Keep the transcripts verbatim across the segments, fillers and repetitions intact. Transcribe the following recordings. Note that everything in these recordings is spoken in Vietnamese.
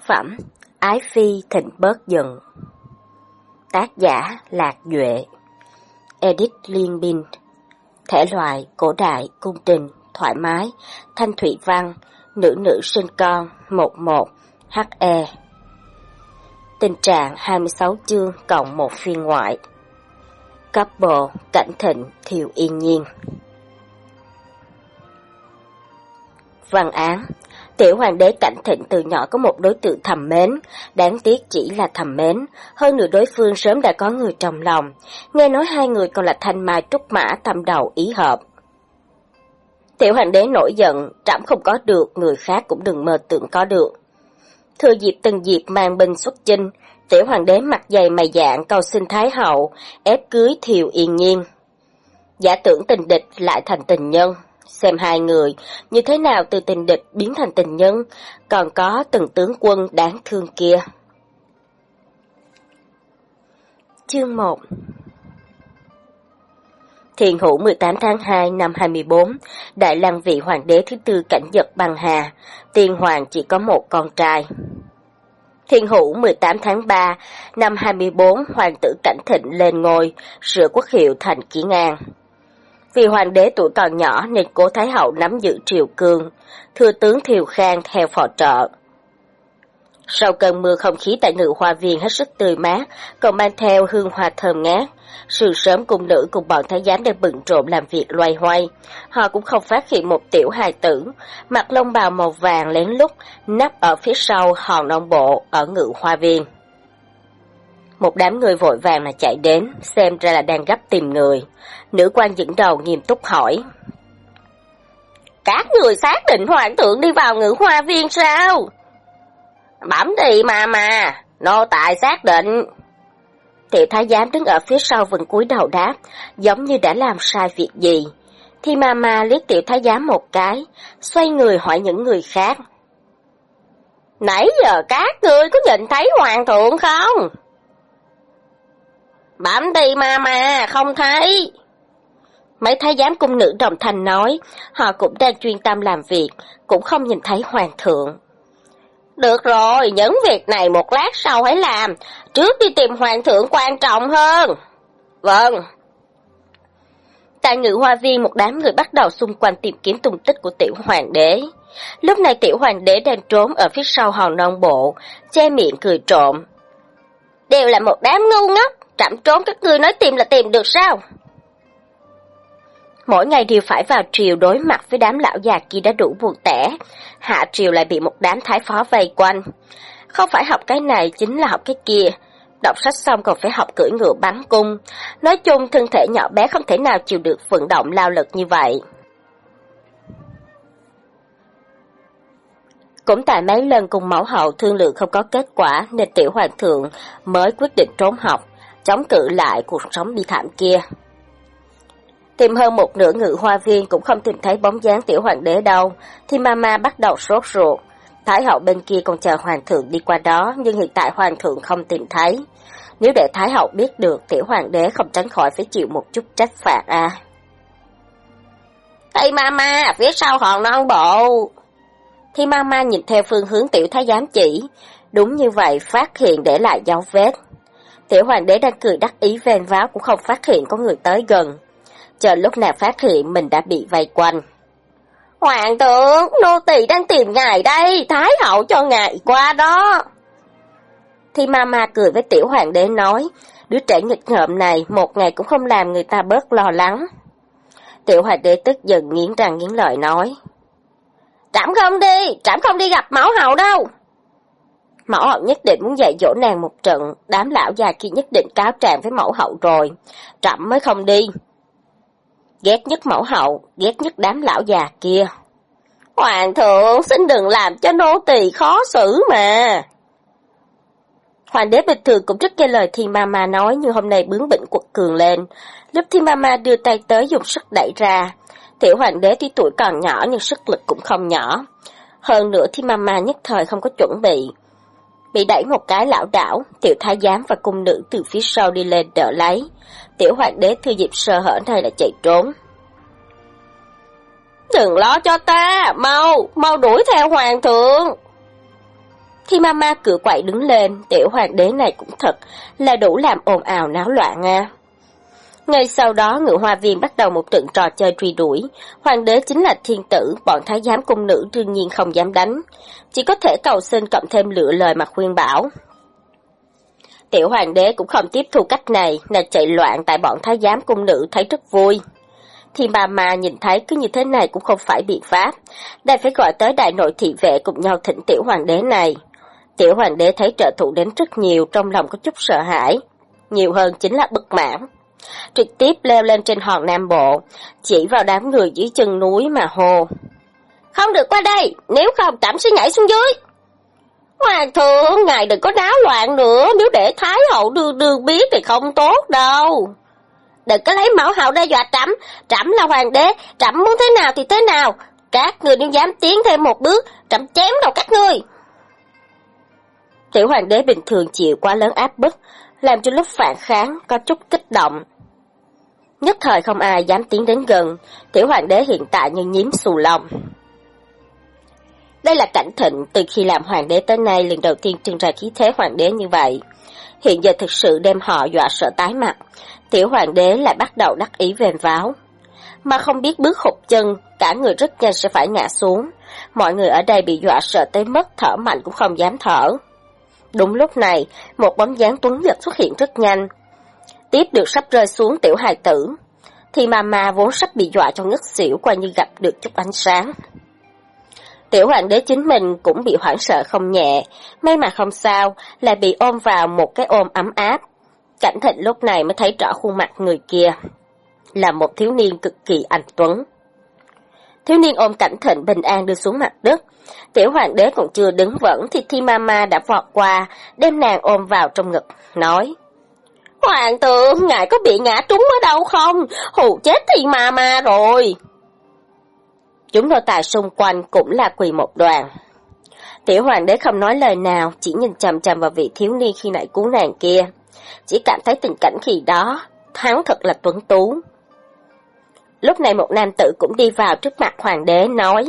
phẩm Ái Phi Thịnh Bớt Giận. Tác giả Lạc Duệ. Edit Liên Biên. Thể loại cổ đại, cung đình, thoải mái, thanh thủy văn, nữ nữ sinh con, một một, he. Tình trạng hai mươi sáu chương cộng một phiên ngoại. Couple Cảnh Thịnh Thiều Yên Nhiên. Văn án: Tiểu hoàng đế Cảnh Thịnh từ nhỏ có một đối tượng thầm mến, đáng tiếc chỉ là thầm mến, hơn nữa đối phương sớm đã có người trong lòng, nghe nói hai người còn là thanh mai trúc mã tâm đầu ý hợp. Tiểu hoàng đế nổi giận, trẫm không có được, người khác cũng đừng mơ tưởng có được. Thừa dịp từng dịp mang binh xuất chinh, tiểu hoàng đế mặt dày mày dạn cầu xin thái hậu ép cưới Thiều Yên Nhiên. Giả tưởng tình địch lại thành tình nhân, xem hai người như thế nào từ tình địch biến thành tình nhân, còn có từng tướng quân đáng thương kia. Chương một. Thiền Hữu mười tám tháng hai năm hai mươi bốn, Đại Lăng vị hoàng đế thứ tư Cảnh Nhật băng hà, tiên hoàng chỉ có một con trai. Thiền Hữu mười tám tháng ba năm hai mươi bốn, hoàng tử Cảnh Thịnh lên ngôi, sửa quốc hiệu thành Kiến An. Vì hoàng đế tuổi còn nhỏ nên cố thái hậu nắm giữ triều cương, thừa tướng Thiều Khang theo phò trợ. Sau cơn mưa, không khí tại Ngự Hoa Viên hết sức tươi mát, còn mang theo hương hoa thơm ngát. Sương sớm cung nữ cùng bọn thái giám đang bận rộn làm việc loay hoay. Họ cũng không phát hiện một tiểu hài tử, mặc lông bào màu vàng lén lút, nấp ở phía sau hòn non bộ ở Ngự Hoa Viên. Một đám người vội vàng là chạy đến, xem ra là đang gấp tìm người. Nữ quan dẫn đầu nghiêm túc hỏi: Các người xác định hoàng thượng đi vào Ngự Hoa Viên sao? Bẩm thì mà mà, nô tài xác định. Tiểu thái giám đứng ở phía sau vẫn cúi đầu đáp, giống như đã làm sai việc gì. Thì mà mà liếc tiểu thái giám một cái, xoay người hỏi những người khác: Nãy giờ các ngươi có nhìn thấy hoàng thượng không? Bẩm thì mà mà, không thấy. Mấy thái giám cung nữ đồng thanh nói, họ cũng đang chuyên tâm làm việc, cũng không nhìn thấy hoàng thượng. Được rồi, những việc này một lát sau hãy làm, trước đi tìm hoàng thượng quan trọng hơn. Vâng. Tại Ngự Hoa Viên, một đám người bắt đầu xung quanh tìm kiếm tung tích của tiểu hoàng đế. Lúc này tiểu hoàng đế đang trốn ở phía sau hòn non bộ, che miệng cười trộm. Đều là một đám ngu ngốc, trẫm trốn các ngươi nói tìm là tìm được sao? Mỗi ngày đều phải vào triều đối mặt với đám lão già kia đã đủ buồn tẻ, hạ triều lại bị một đám thái phó vây quanh. Không phải học cái này chính là học cái kia, đọc sách xong còn phải học cưỡi ngựa bắn cung. Nói chung thân thể nhỏ bé không thể nào chịu được vận động lao lực như vậy. Cũng tại mấy lần cùng mẫu hậu thương lượng không có kết quả nên tiểu hoàng thượng mới quyết định trốn học, chống cự lại cuộc sống bi thảm kia. Tìm hơn một nửa Ngự Hoa Viên cũng không tìm thấy bóng dáng tiểu hoàng đế đâu, thì mama bắt đầu sốt ruột. Thái hậu bên kia còn chờ hoàng thượng đi qua đó, nhưng hiện tại hoàng thượng không tìm thấy. Nếu để thái hậu biết được, tiểu hoàng đế không tránh khỏi phải chịu một chút trách phạt à. Thì mama, phía sau hòn non bộ. Thì mama nhìn theo phương hướng tiểu thái giám chỉ, đúng như vậy, phát hiện để lại dấu vết. Tiểu hoàng đế đang cười đắc ý vênh váo cũng không phát hiện có người tới gần. Chờ lúc nào phát hiện mình đã bị vây quanh. Hoàng thượng, nô tỳ đang tìm ngài đây, thái hậu cho ngài qua đó. Thì mama cười với tiểu hoàng đế nói, đứa trẻ nghịch ngợm này một ngày cũng không làm người ta bớt lo lắng. Tiểu hoàng đế tức giận nghiến răng nghiến lợi nói, trẫm không đi, trẫm không đi gặp mẫu hậu đâu. Mẫu hậu nhất định muốn dạy dỗ nàng một trận, đám lão già kia nhất định cáo trạng với mẫu hậu rồi, trẫm mới không đi. Ghét nhất mẫu hậu, ghét nhất đám lão già kia. Hoàng thượng, xin đừng làm cho nô tỳ khó xử mà. Hoàng đế bình thường cũng rất nghe lời Thi Mama nói, nhưng hôm nay bướng bỉnh quật cường lên. Lúc Thi Mama đưa tay tới dùng sức đẩy ra, tiểu hoàng đế tuy tuổi còn nhỏ nhưng sức lực cũng không nhỏ. Hơn nữa Thi Mama nhất thời không có chuẩn bị. Bị đẩy một cái lảo đảo, tiểu thái giám và cung nữ từ phía sau đi lên đỡ lấy. Tiểu hoàng đế thừa dịp sơ hở này là chạy trốn. Đừng lo cho ta, mau, mau đuổi theo hoàng thượng. Thi Mama cựa quậy đứng lên, tiểu hoàng đế này cũng thật là đủ làm ồn ào náo loạn à. Ngay sau đó Ngự Hoa Viên bắt đầu một trận trò chơi truy đuổi, hoàng đế chính là thiên tử, bọn thái giám cung nữ đương nhiên không dám đánh, chỉ có thể cầu xin cộng thêm lựa lời mà khuyên bảo. Tiểu hoàng đế cũng không tiếp thu cách này, là chạy loạn tại bọn thái giám cung nữ thấy rất vui. Thì bà mà nhìn thấy cứ như thế này cũng không phải biện pháp, đành phải gọi tới đại nội thị vệ cùng nhau thỉnh tiểu hoàng đế này. Tiểu hoàng đế thấy trợ thủ đến rất nhiều, trong lòng có chút sợ hãi, nhiều hơn chính là bất mãn. Trực tiếp leo lên trên hòn Nam Bộ, chỉ vào đám người dưới chân núi mà hô. Không được qua đây, nếu không trẫm sẽ nhảy xuống dưới. Hoàng thượng, ngài đừng có náo loạn nữa, nếu để Thái hậu đương đương biết thì không tốt đâu. Đừng có lấy mẫu hậu đe dọa trẫm, trẫm là hoàng đế, trẫm muốn thế nào thì thế nào. Các người nếu dám tiến thêm một bước, trẫm chém đầu các ngươi. Tiểu hoàng đế bình thường chịu quá lớn áp bức, làm cho lúc phản kháng có chút kích động. Nhất thời không ai dám tiến đến gần, tiểu hoàng đế hiện tại như nhím xù lông. Đây là Cảnh Thịnh từ khi làm hoàng đế tới nay lần đầu tiên trưng ra khí thế hoàng đế như vậy. Hiện giờ thực sự đem họ dọa sợ tái mặt, tiểu hoàng đế lại bắt đầu đắc ý vênh váo. Mà không biết bước hụt chân, cả người rất nhanh sẽ phải ngã xuống. Mọi người ở đây bị dọa sợ tới mức thở mạnh cũng không dám thở. Đúng lúc này, một bóng dáng tuấn giật xuất hiện rất nhanh. Tiếp được sắp rơi xuống tiểu hài tử, thì Mama vốn sắp bị dọa cho ngất xỉu qua như gặp được chút ánh sáng. Tiểu hoàng đế chính mình cũng bị hoảng sợ không nhẹ, may mà không sao, lại bị ôm vào một cái ôm ấm áp. Cảnh Thịnh lúc này mới thấy rõ khuôn mặt người kia, là một thiếu niên cực kỳ anh tuấn. Thiếu niên ôm Cảnh Thịnh bình an đưa xuống mặt đất, tiểu hoàng đế còn chưa đứng vững thì Thi Mama đã vọt qua, đem nàng ôm vào trong ngực, nói: Hoàng thượng, ngài có bị ngã trúng ở đâu không? Hù chết Thi Mama rồi. Chúng nô tài xung quanh cũng là quỳ một đoàn. Tiểu hoàng đế không nói lời nào, chỉ nhìn chằm chằm vào vị thiếu niên khi nãy cứu nàng kia. Chỉ cảm thấy tình cảnh khi đó, hắn thật là tuấn tú. Lúc này một nam tử cũng đi vào trước mặt hoàng đế nói: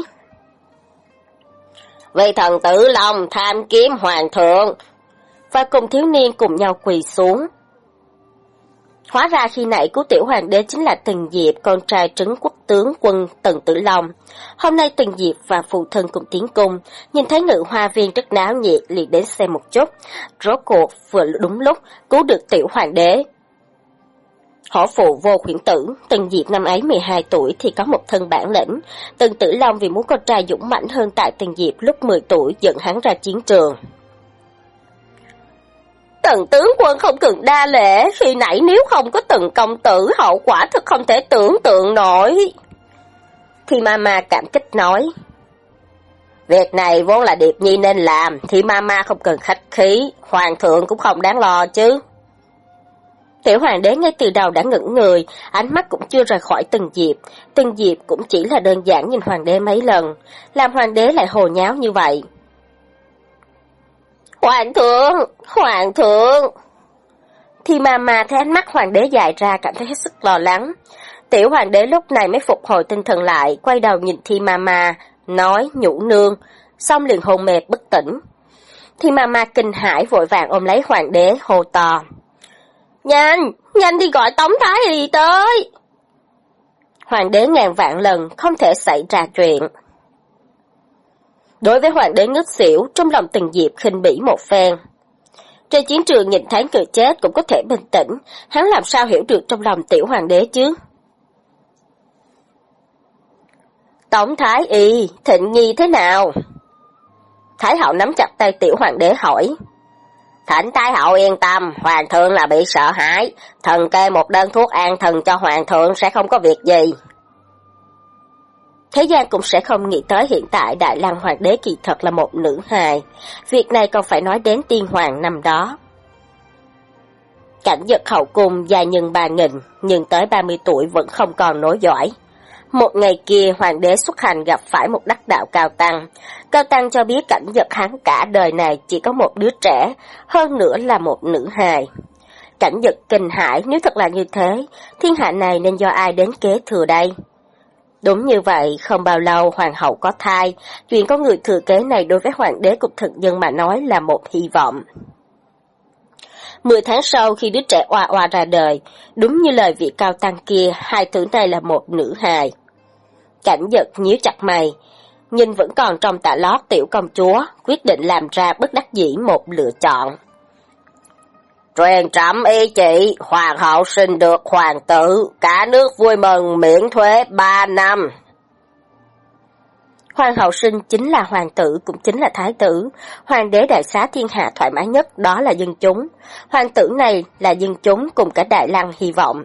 Vì thần tử lòng tham kiếm hoàng thượng. Và cùng thiếu niên cùng nhau quỳ xuống. Hóa ra khi nãy cứu tiểu hoàng đế chính là Tần Diệp, con trai trấn quốc tướng quân Tần Tử Long. Hôm nay Tần Diệp và phụ thân cùng tiến cung, nhìn thấy Ngự Hoa Viên rất náo nhiệt liền đến xem một chút. Rốt cuộc vừa đúng lúc cứu được tiểu hoàng đế. Hổ phụ Vô Khuyển Tử, Tần Diệp năm ấy mười hai tuổi thì có một thân bản lĩnh. Tần Tử Long vì muốn con trai dũng mãnh hơn tại Tần Diệp lúc mười tuổi dẫn hắn ra chiến trường. Tần tướng quân không cần đa lễ, khi nãy nếu không có Tần công tử hậu quả thật không thể tưởng tượng nổi. Thì Mama cảm kích nói: Việc này vốn là Điệp Nhi nên làm, thì Mama không cần khách khí, hoàng thượng cũng không đáng lo chứ. Tiểu hoàng đế ngay từ đầu đã ngẩn người, ánh mắt cũng chưa rời khỏi Tần Diệp. Tần Diệp cũng chỉ là đơn giản nhìn hoàng đế mấy lần, làm hoàng đế lại hồ nháo như vậy. Hoàng thượng, hoàng thượng. Thì Mama thấy ánh mắt hoàng đế dài ra cảm thấy hết sức lo lắng. Tiểu hoàng đế lúc này mới phục hồi tinh thần lại, quay đầu nhìn Thi Mama, nói nhũ nương, xong liền hôn mê bất tỉnh. Thi Mama kinh hãi vội vàng ôm lấy hoàng đế hô to: Nhanh, nhanh đi gọi Tống Thái Y tới. Hoàng đế ngàn vạn lần không thể xảy ra chuyện. Đối với hoàng đế ngất xỉu, trong lòng Tần Diệp khinh bỉ một phen. Trên chiến trường nhìn thấy người chết cũng có thể bình tĩnh, hắn làm sao hiểu được trong lòng tiểu hoàng đế chứ? Tống Thái Y, Thịnh Nhi thế nào? Thái hậu nắm chặt tay tiểu hoàng đế hỏi. Thỉnh Thái hậu yên tâm, hoàng thượng là bị sợ hãi, thần kê một đơn thuốc an thần cho hoàng thượng sẽ không có việc gì. Thế gian cũng sẽ không nghĩ tới hiện tại Đại Lăng hoàng đế kỳ thật là một nữ hài, việc này còn phải nói đến tiên hoàng năm đó. Cảnh Dật hậu cung dài nhân ba nghìn, nhưng tới ba mươi tuổi vẫn không còn nối dõi. Một ngày kia hoàng đế xuất hành gặp phải một đắc đạo cao tăng. Cao tăng cho biết Cảnh Dật hắn cả đời này chỉ có một đứa trẻ, hơn nữa là một nữ hài. Cảnh Dật kinh hãi, nếu thật là như thế, thiên hạ này nên do ai đến kế thừa đây? Đúng như vậy, không bao lâu hoàng hậu có thai, chuyện có người thừa kế này đối với hoàng đế cùng thực dân mà nói là một hy vọng. Mười tháng sau khi đứa trẻ oa oa ra đời, đúng như lời vị cao tăng kia, hai thứ này là một nữ hài. Cảnh Dật nhíu chặt mày, nhìn vẫn còn trong tà lót tiểu công chúa, quyết định làm ra bất đắc dĩ một lựa chọn. Truyền trẫm ý chỉ, hoàng hậu sinh được hoàng tử, cả nước vui mừng miễn thuế ba năm. Hoàng hậu sinh chính là hoàng tử, cũng chính là thái tử. Hoàng đế đại xá thiên hạ thoải mái nhất, đó là dân chúng. Hoàng tử này là dân chúng cùng cả Đại Lăng hy vọng.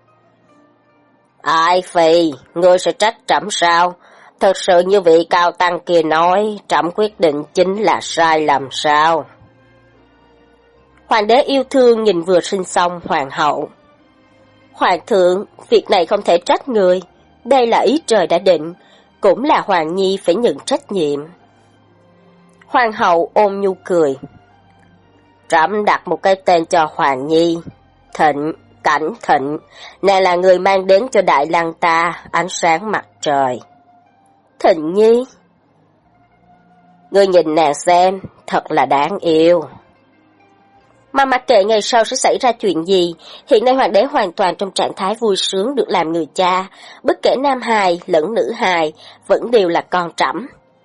Ai phi, ngươi sẽ trách trẫm sao? Thật sự như vị cao tăng kia nói, trẫm quyết định chính là sai lầm sao? Hoàng đế yêu thương nhìn vừa sinh xong hoàng hậu. Hoàng thượng, việc này không thể trách người, đây là ý trời đã định, cũng là Hoàng Nhi phải nhận trách nhiệm. Hoàng hậu ôm nhu cười. Trẫm đặt một cái tên cho Hoàng Nhi, Thịnh, Cảnh Thịnh, nàng là người mang đến cho Đại Lăng ta ánh sáng mặt trời. Thịnh Nhi, ngươi nhìn nàng xem, thật là đáng yêu. Mà mặc kệ ngày sau sẽ xảy ra chuyện gì, hiện nay hoàng đế hoàn toàn trong trạng thái vui sướng được làm người cha, bất kể nam hài lẫn nữ hài, vẫn đều là con trẫm.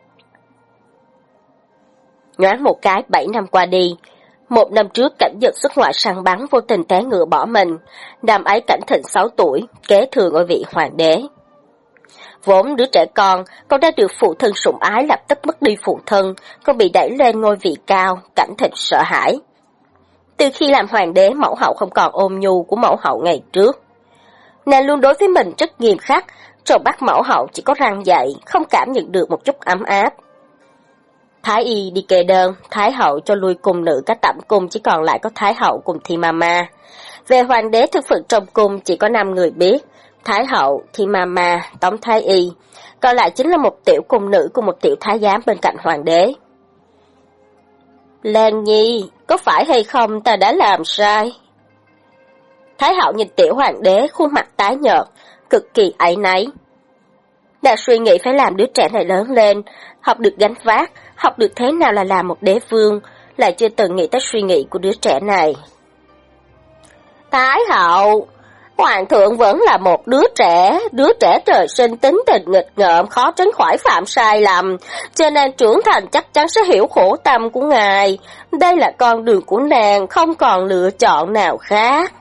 Nhoáng một cái bảy năm qua đi, một năm trước Cảnh Dật xuất ngoại săn bắn vô tình té ngựa bỏ mình, năm ấy Cảnh Thịnh sáu tuổi, kế thừa ngôi vị hoàng đế. Vốn đứa trẻ con, con đã được phụ thân sủng ái lập tức mất đi phụ thân, con bị đẩy lên ngôi vị cao, Cảnh Thịnh sợ hãi. Từ khi làm hoàng đế, mẫu hậu không còn ôn nhu của mẫu hậu ngày trước. Nàng luôn đối với mình rất nghiêm khắc, trong bắt mẫu hậu chỉ có răng dạy, không cảm nhận được một chút ấm áp. Thái y đi kê đơn, Thái hậu cho lui cung nữ các tẩm cung chỉ còn lại có Thái hậu cùng Thi Mama. Về hoàng đế thực phận trong cung chỉ có năm người biết, Thái hậu, Thi Mama, Tống Thái y, còn lại chính là một tiểu cung nữ cùng một tiểu thái giám bên cạnh hoàng đế. Lan Nhi, có phải hay không ta đã làm sai? Thái hậu nhìn tiểu hoàng đế khuôn mặt tái nhợt, cực kỳ áy náy. Đã suy nghĩ phải làm đứa trẻ này lớn lên, học được gánh vác, học được thế nào là làm một đế vương, lại chưa từng nghĩ tới suy nghĩ của đứa trẻ này. Thái hậu, hoàng thượng vẫn là một đứa trẻ, đứa trẻ trời sinh tính tình nghịch ngợm, khó tránh khỏi phạm sai lầm, cho nên trưởng thành chắc chắn sẽ hiểu khổ tâm của ngài. Đây là con đường của nàng, không còn lựa chọn nào khác.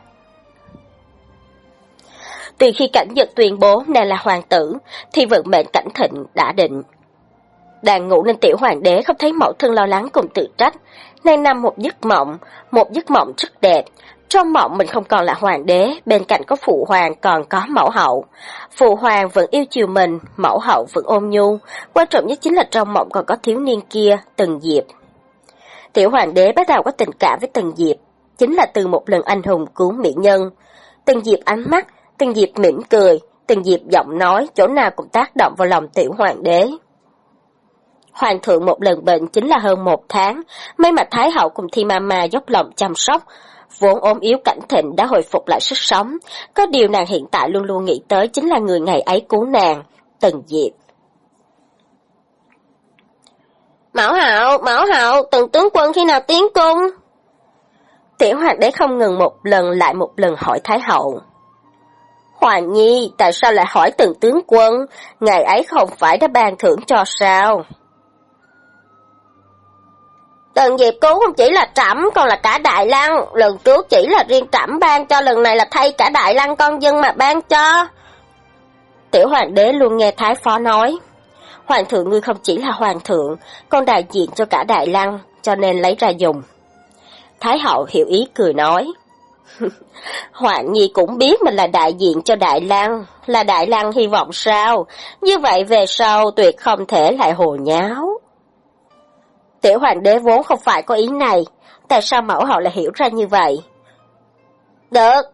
Từ khi Cảnh Dật tuyên bố nàng là hoàng tử, thì vận mệnh Cảnh Thịnh đã định. Đang ngủ nên tiểu hoàng đế không thấy mẫu thân lo lắng cùng tự trách, nàng nằm một giấc mộng, một giấc mộng rất đẹp. Trong mộng mình không còn là hoàng đế, bên cạnh có phụ hoàng còn có mẫu hậu. Phụ hoàng vẫn yêu chiều mình, mẫu hậu vẫn ôn nhu, quan trọng nhất chính là trong mộng còn có thiếu niên kia, Tần Diệp. Tiểu hoàng đế bắt đầu có tình cảm với Tần Diệp, chính là từ một lần anh hùng cứu mỹ nhân. Tần Diệp ánh mắt, Tần Diệp mỉm cười, Tần Diệp giọng nói, chỗ nào cũng tác động vào lòng tiểu hoàng đế. Hoàng thượng một lần bệnh chính là hơn một tháng, may mà Thái hậu cùng Thi Mama dốc lòng chăm sóc, vốn ốm yếu Cảnh Thịnh đã hồi phục lại sức sống. Có điều nàng hiện tại luôn luôn nghĩ tới chính là người ngày ấy cứu nàng, Tần Diệp. Mẫu hậu, mẫu hậu, Tần tướng quân khi nào tiến cung? Tiểu hoàng đế không ngừng một lần lại một lần hỏi Thái hậu. Hoàng Nhi, tại sao lại hỏi Tần tướng quân? Ngày ấy không phải đã ban thưởng cho sao? Tần Diệp cứu không chỉ là trẫm, còn là cả Đại Lăng. Lần trước chỉ là riêng trẫm ban cho, lần này là thay cả Đại Lăng con dân mà ban cho. Tiểu hoàng đế luôn nghe Thái phó nói. Hoàng thượng ngươi không chỉ là hoàng thượng, còn đại diện cho cả Đại Lăng, cho nên lấy ra dùng. Thái hậu hiểu ý cười nói. Hoàng Nhi cũng biết mình là đại diện cho Đại Lăng, là Đại Lăng hy vọng sao? Như vậy về sau tuyệt không thể lại hồ nháo. Tiểu hoàng đế vốn không phải có ý này, tại sao mẫu hậu lại hiểu ra như vậy? Được.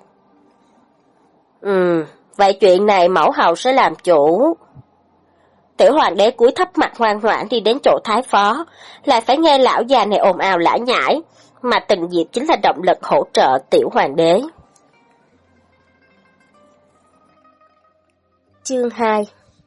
Ừ, vậy chuyện này mẫu hậu sẽ làm chủ. Tiểu hoàng đế cúi thấp mặt ngoan ngoãn đi đến chỗ thái phó, lại phải nghe lão già này ồn ào lả nhải, mà Tần Diệp chính là động lực hỗ trợ tiểu hoàng đế. Chương hai.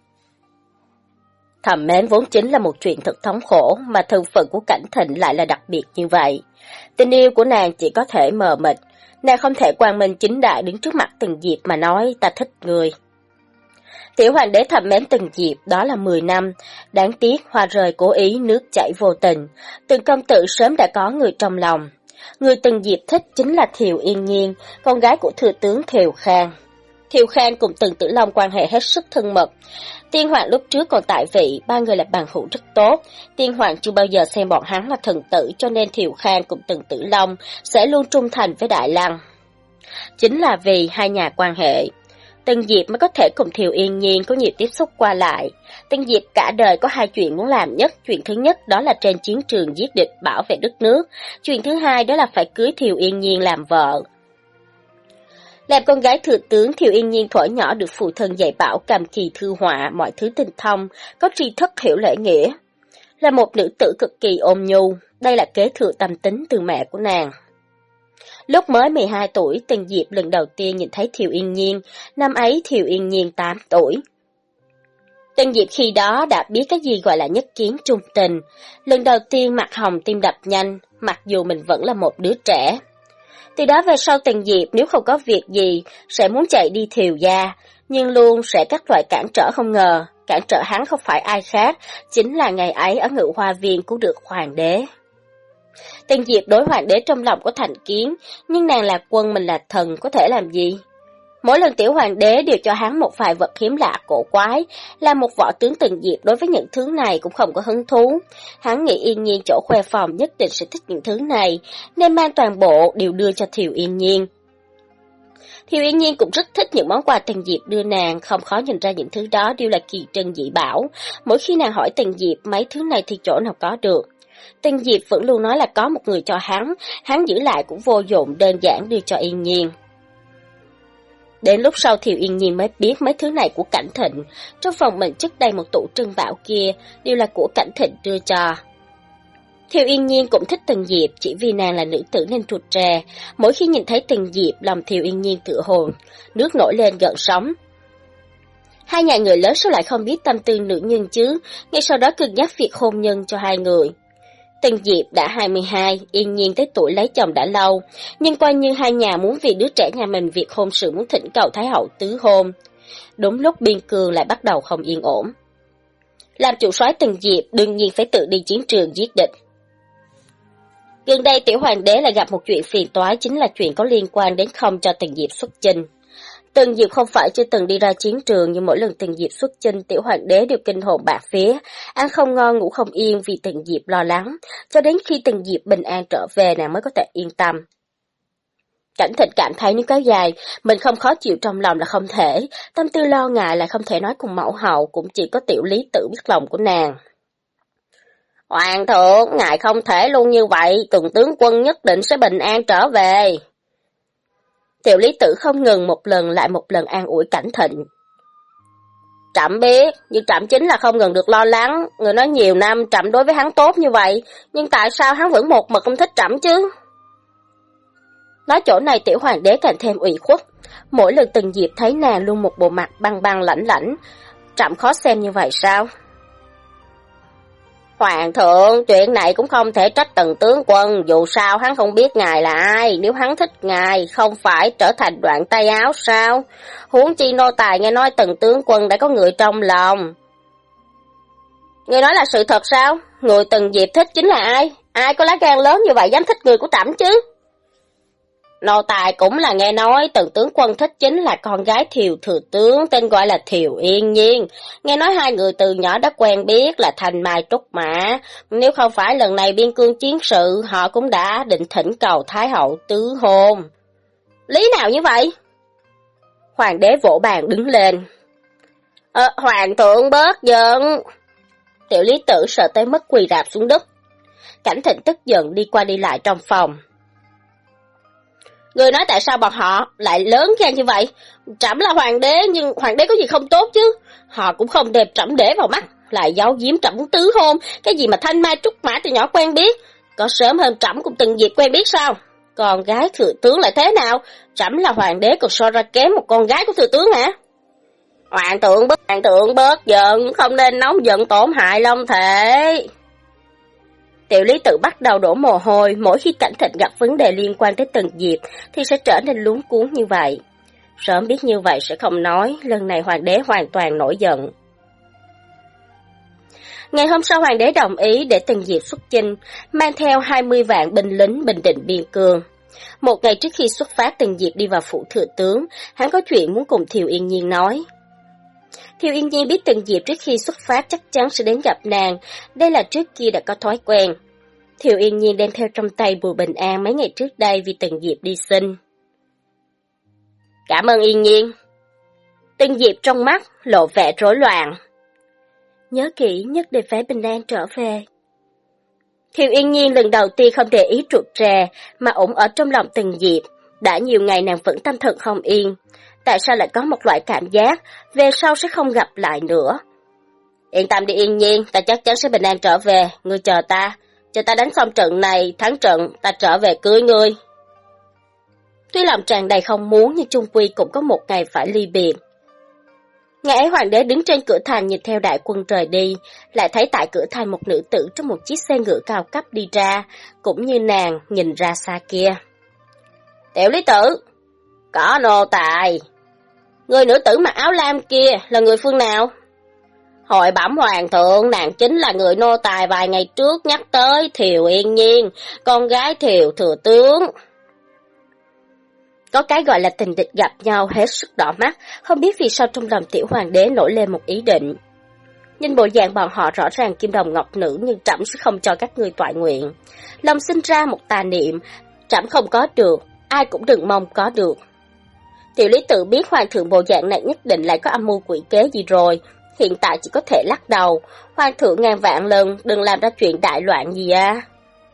Thầm mến vốn chính là một chuyện thật thống khổ, mà thân phận của Cảnh Thịnh lại là đặc biệt như vậy. Tình yêu của nàng chỉ có thể mờ mịt, nàng không thể quang minh chính đại đứng trước mặt Tần Diệp mà nói ta thích người. Tiểu hoàng đế thầm mến Tần Diệp đó là mười năm, đáng tiếc hoa rơi cố ý nước chảy vô tình, Tần công tử sớm đã có người trong lòng. Người Tần Diệp thích chính là Thiều Yên Nhiên, con gái của thừa tướng Thiều Khang. Thiều Khang cùng Tần Tử Long quan hệ hết sức thân mật. Tiên hoàng lúc trước còn tại vị, ba người là bằng hữu rất tốt. Tiên hoàng chưa bao giờ xem bọn hắn là thần tử, cho nên Thiều Khang cùng Tần Tử Long sẽ luôn trung thành với Đại Lăng. Chính là vì hai nhà quan hệ, Tần Diệp mới có thể cùng Thiều Yên Nhiên có nhiều tiếp xúc qua lại. Tần Diệp cả đời có hai chuyện muốn làm nhất. Chuyện thứ nhất đó là trên chiến trường giết địch bảo vệ đất nước. Chuyện thứ hai đó là phải cưới Thiều Yên Nhiên làm vợ. Làm con gái thừa tướng, Thiều Yên Nhiên thuở nhỏ được phụ thân dạy bảo cầm kỳ thư họa, mọi thứ tinh thông, có tri thức hiểu lễ nghĩa. Là một nữ tử cực kỳ ôn nhu, đây là kế thừa tâm tính từ mẹ của nàng. Lúc mới mười hai tuổi, Tần Diệp lần đầu tiên nhìn thấy Thiều Yên Nhiên, năm ấy Thiều Yên Nhiên tám tuổi. Tần Diệp khi đó đã biết cái gì gọi là nhất kiến trung tình, lần đầu tiên mặt hồng tim đập nhanh, mặc dù mình vẫn là một đứa trẻ. Từ đó về sau Tần Diệp nếu không có việc gì sẽ muốn chạy đi Thiều gia, nhưng luôn sẽ các loại cản trở không ngờ, cản trở hắn không phải ai khác, chính là ngày ấy ở Ngự Hoa Viên cứu được hoàng đế. Tần Diệp đối hoàng đế trong lòng có thành kiến, nhưng nàng là quân mình là thần có thể làm gì? Mỗi lần tiểu hoàng đế đều cho hắn một vài vật hiếm lạ cổ quái, là một võ tướng Tần Diệp đối với những thứ này cũng không có hứng thú. Hắn nghĩ Yên Nhiên chỗ khoe phòng nhất định sẽ thích những thứ này, nên mang toàn bộ đều đưa cho Thiều Yên Nhiên. Thiều Yên Nhiên cũng rất thích những món quà Tần Diệp đưa nàng, không khó nhìn ra những thứ đó đều là kỳ trân dị bảo. Mỗi khi nàng hỏi Tần Diệp mấy thứ này thì chỗ nào có được. Tần Diệp vẫn luôn nói là có một người cho hắn, hắn giữ lại cũng vô dụng, đơn giản đưa cho Yên Nhiên. Đến lúc sau Thiều Yên Nhiên mới biết mấy thứ này của Cảnh Thịnh, trong phòng mình trước đây một tủ trân bảo kia đều là của Cảnh Thịnh đưa cho. Thiều Yên Nhiên cũng thích Tần Diệp, chỉ vì nàng là nữ tử nên rụt rè, mỗi khi nhìn thấy Tần Diệp lòng Thiều Yên Nhiên tựa hồn, nước nổi lên gợn sóng. Hai nhà người lớn sao lại không biết tâm tư nữ nhân chứ, ngay sau đó cân nhắc việc hôn nhân cho hai người. Tần Diệp đã hai mươi hai, Yên Nhiên tới tuổi lấy chồng đã lâu, nhưng coi như hai nhà muốn vì đứa trẻ nhà mình việc hôn sự muốn thỉnh cầu Thái hậu tứ hôn. Đúng lúc biên cương lại bắt đầu không yên ổn. Làm chủ soái Tần Diệp đương nhiên phải tự đi chiến trường giết địch. Gần đây tiểu hoàng đế lại gặp một chuyện phiền toái, chính là chuyện có liên quan đến không cho Tần Diệp xuất chinh. Tần Diệp không phải chưa từng đi ra chiến trường, nhưng mỗi lần Tần Diệp xuất chinh, tiểu hoàng đế đều kinh hồn bạt vía, ăn không ngon ngủ không yên vì Tần Diệp lo lắng, cho đến khi Tần Diệp bình an trở về nàng mới có thể yên tâm. Cảnh Thịnh cảm thấy nếu kéo dài, mình không khó chịu trong lòng là không thể, tâm tư lo ngại lại không thể nói cùng mẫu hậu, cũng chỉ có tiểu lý tự biết lòng của nàng. Hoàng thượng, ngài không thể luôn như vậy, Tần tướng quân nhất định sẽ bình an trở về. Tiểu lý tử không ngừng một lần lại một lần an ủi Cảnh Thịnh. Trẫm biết, nhưng trẫm chính là không ngừng được lo lắng, người nói nhiều năm trẫm đối với hắn tốt như vậy, nhưng tại sao hắn vẫn một mực không thích trẫm chứ? Nói chỗ này tiểu hoàng đế càng thêm ủy khuất, mỗi lần Tần Diệp thấy nàng luôn một bộ mặt băng băng lãnh lãnh, trẫm khó xem như vậy sao? Hoàng thượng, chuyện này cũng không thể trách Tần tướng quân, dù sao hắn không biết ngài là ai, nếu hắn thích ngài, không phải trở thành đoạn tay áo sao? Huống chi nô tài nghe nói Tần tướng quân đã có người trong lòng. Người nói là sự thật sao? Người Tần Diệp thích chính là ai? Ai có lá gan lớn như vậy dám thích người của trẫm chứ? Nô tài cũng là nghe nói Tần tướng quân thích chính là con gái Thiều thừa tướng, tên gọi là Thiều Yên Nhiên. Nghe nói hai người từ nhỏ đã quen biết là thành mai trúc mã. Nếu không phải lần này biên cương chiến sự, họ cũng đã định thỉnh cầu Thái hậu tứ hôn. Lý nào như vậy? Hoàng đế vỗ bàn đứng lên. Ờ, Hoàng thượng bớt giận. Tiểu lý tử sợ tới mất quỳ rạp xuống đất. Cảnh Thịnh tức giận đi qua đi lại trong phòng. Người nói tại sao bọn họ lại lớn gan như vậy? Trẫm là hoàng đế, nhưng hoàng đế có gì không tốt chứ? Họ cũng không đem trẫm để vào mắt, lại giấu giếm trẫm muốn tứ hôn. Cái gì mà thanh mai trúc mã từ nhỏ quen biết? Có sớm hơn trẫm cùng Tần Diệp quen biết sao? Con gái thừa tướng lại thế nào? Trẫm là hoàng đế còn so ra kém một con gái của thừa tướng hả? Hoàng thượng bớt, hoàng thượng bớt giận, không nên nóng giận tổn hại long thể. Tiểu Lý Tự bắt đầu đổ mồ hôi, mỗi khi Cảnh Thịnh gặp vấn đề liên quan tới Tần Diệp thì sẽ trở nên luống cuống như vậy. Sớm biết như vậy sẽ không nói, lần này hoàng đế hoàn toàn nổi giận. Ngày hôm sau hoàng đế đồng ý để Tần Diệp xuất chinh, mang theo hai mươi vạn binh lính bình định biên cương. Một ngày trước khi xuất phát, Tần Diệp đi vào phủ thừa tướng, hắn có chuyện muốn cùng Thiều Yên Nhiên nói. Thiều Yên Nhiên biết Tần Diệp trước khi xuất phát chắc chắn sẽ đến gặp nàng, đây là trước kia đã có thói quen. Thiều Yên Nhiên đem theo trong tay bùa bình an mấy ngày trước đây vì Tần Diệp đi xin. Cảm ơn Yên Nhiên. Tần Diệp trong mắt lộ vẻ rối loạn. Nhớ kỹ, nhất định phải bình an trở về. Thiều Yên Nhiên lần đầu tiên không để ý ruột rè mà ủng ở trong lòng Tần Diệp. Đã nhiều ngày nàng vẫn tâm thần không yên. Tại sao lại có một loại cảm giác về sau sẽ không gặp lại nữa? Yên tâm đi Yên Nhiên, ta chắc chắn sẽ bình an trở về, ngươi chờ ta. Chờ ta đánh xong trận này, thắng trận, ta trở về cưới ngươi. Tuy lòng tràn đầy không muốn nhưng chung quy cũng có một ngày phải ly biệt. Ngày ấy hoàng đế đứng trên cửa thành nhìn theo đại quân rời đi, lại thấy tại cửa thành một nữ tử trong một chiếc xe ngựa cao cấp đi ra, cũng như nàng nhìn ra xa kia. Tiểu Lý Tử, có nô tài. Người nữ tử mặc áo lam kia là người phương nào? Hội bẩm hoàng thượng, nàng chính là người nô tài vài ngày trước nhắc tới Thiều Yên Nhiên, con gái Thiều thừa tướng. Có cái gọi là tình địch gặp nhau hết sức đỏ mắt, không biết vì sao trong lòng tiểu hoàng đế nổi lên một ý định. Nhìn bộ dạng bọn họ rõ ràng kim đồng ngọc nữ nhưng trẫm sẽ không cho các ngươi toại nguyện. Lòng sinh ra một tà niệm, trẫm không có được, ai cũng đừng mong có được. Tiểu Lý Tự biết hoàng thượng bộ dạng này nhất định lại có âm mưu quỷ kế gì rồi, hiện tại chỉ có thể lắc đầu. Hoàng thượng ngàn vạn lần đừng làm ra chuyện đại loạn gì à.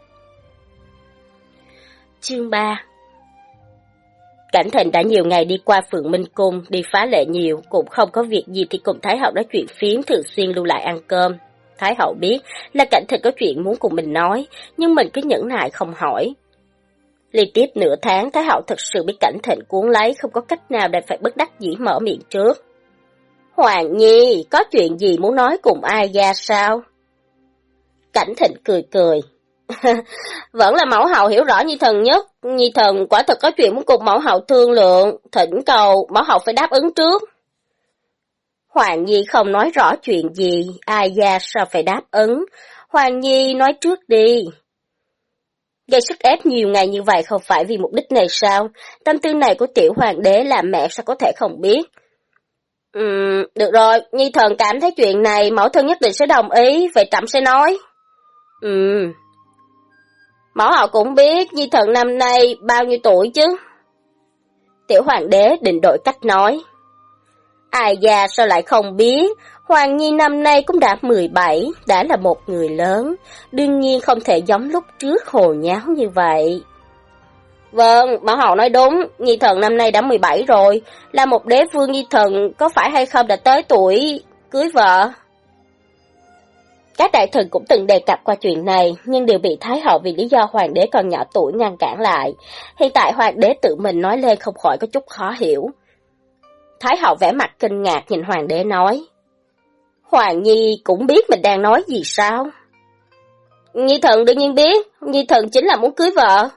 Chương ba. Cảnh Thịnh đã nhiều ngày đi qua Phượng Minh Cung, đi phá lệ nhiều, cũng không có việc gì thì cùng Thái Hậu nói chuyện phiếm, thường xuyên lưu lại ăn cơm. Thái Hậu biết là Cảnh Thịnh có chuyện muốn cùng mình nói, nhưng mình cứ nhẫn nại không hỏi. Liên tiếp nửa tháng, Thái Hậu thật sự bị Cảnh Thịnh cuốn lấy, không có cách nào để phải bất đắc dĩ mở miệng trước. Hoàng Nhi, có chuyện gì muốn nói cùng ai ra sao? Cảnh Thịnh cười cười. Vẫn là mẫu hậu hiểu rõ Nhi thần nhất, Nhi thần quả thật có chuyện muốn cùng mẫu hậu thương lượng, thỉnh cầu mẫu hậu phải đáp ứng trước. Hoàng Nhi không nói rõ chuyện gì, ai ra sao phải đáp ứng, Hoàng Nhi nói trước đi. Gây sức ép nhiều ngày như vậy không phải vì mục đích này sao? Tâm tư này của tiểu hoàng đế làm mẹ sao có thể không biết? Ừm, được rồi, Nhi thần cảm thấy chuyện này mẫu thân nhất định sẽ đồng ý, vậy trẫm sẽ nói. Ừm. Mẫu hậu cũng biết Nhi thần năm nay bao nhiêu tuổi chứ? Tiểu hoàng đế định đổi cách nói. Ai già sao lại không biết, Hoàng Nhi năm nay cũng đã mười bảy, đã là một người lớn, đương nhiên không thể giống lúc trước hồ nháo như vậy. Vâng, mẫu hậu nói đúng, Nhi thần năm nay đã mười bảy rồi, là một đế vương Nhi thần có phải hay không đã tới tuổi cưới vợ. Các đại thần cũng từng đề cập qua chuyện này, nhưng đều bị Thái Hậu vì lý do hoàng đế còn nhỏ tuổi ngăn cản lại. Hiện tại hoàng đế tự mình nói lên không khỏi có chút khó hiểu. Thái Hậu vẻ mặt kinh ngạc nhìn hoàng đế nói. Hoàng Nhi cũng biết mình đang nói gì sao? Nhi thần đương nhiên biết, Nhi thần chính là muốn cưới vợ.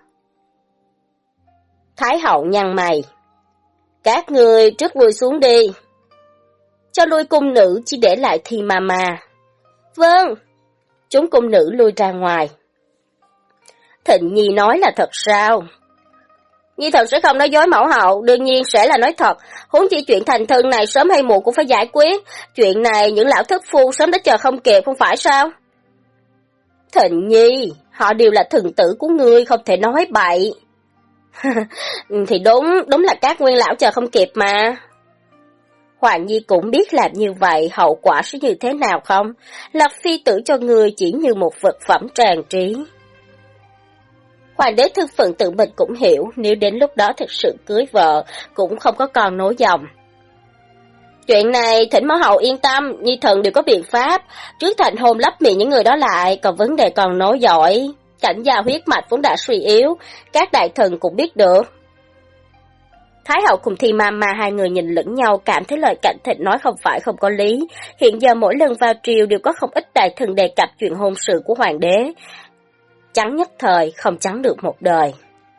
Thái Hậu nhăn mày. Các người trước lui xuống đi. Cho lui cung nữ chỉ để lại Thi Mama. Vâng. Chúng cung nữ lui ra ngoài. Thịnh Nhi nói là thật sao? Nhi thần sẽ không nói dối mẫu hậu, đương nhiên sẽ là nói thật. Huống chi chuyện thành thân này sớm hay muộn cũng phải giải quyết. Chuyện này những lão thất phu sớm đã chờ không kịp, không phải sao? Thịnh Nhi, họ đều là thần tử của ngươi, không thể nói bậy. Thì đúng, đúng là các nguyên lão chờ không kịp mà. Hoàng Nhi cũng biết làm như vậy hậu quả sẽ như thế nào không? Lập phi tử cho người chỉ như một vật phẩm trang trí. Hoàng đế thân phận tự mình cũng hiểu, nếu đến lúc đó thực sự cưới vợ, cũng không có con nối dòng. Chuyện này thỉnh mẫu hậu yên tâm, Nhi thần đều có biện pháp, trước thành hôn lấp miệng những người đó lại, còn vấn đề còn nối dõi. Cảnh gia huyết mạch vốn đã suy yếu, các đại thần cũng biết được. Thái hậu cùng Thi Mama hai người nhìn lẫn nhau, cảm thấy lời Cảnh Thịnh nói không phải không có lý. Hiện giờ mỗi lần vào triều đều có không ít đại thần đề cập chuyện hôn sự của hoàng đế. Chắn nhất thời, không chắn được một đời.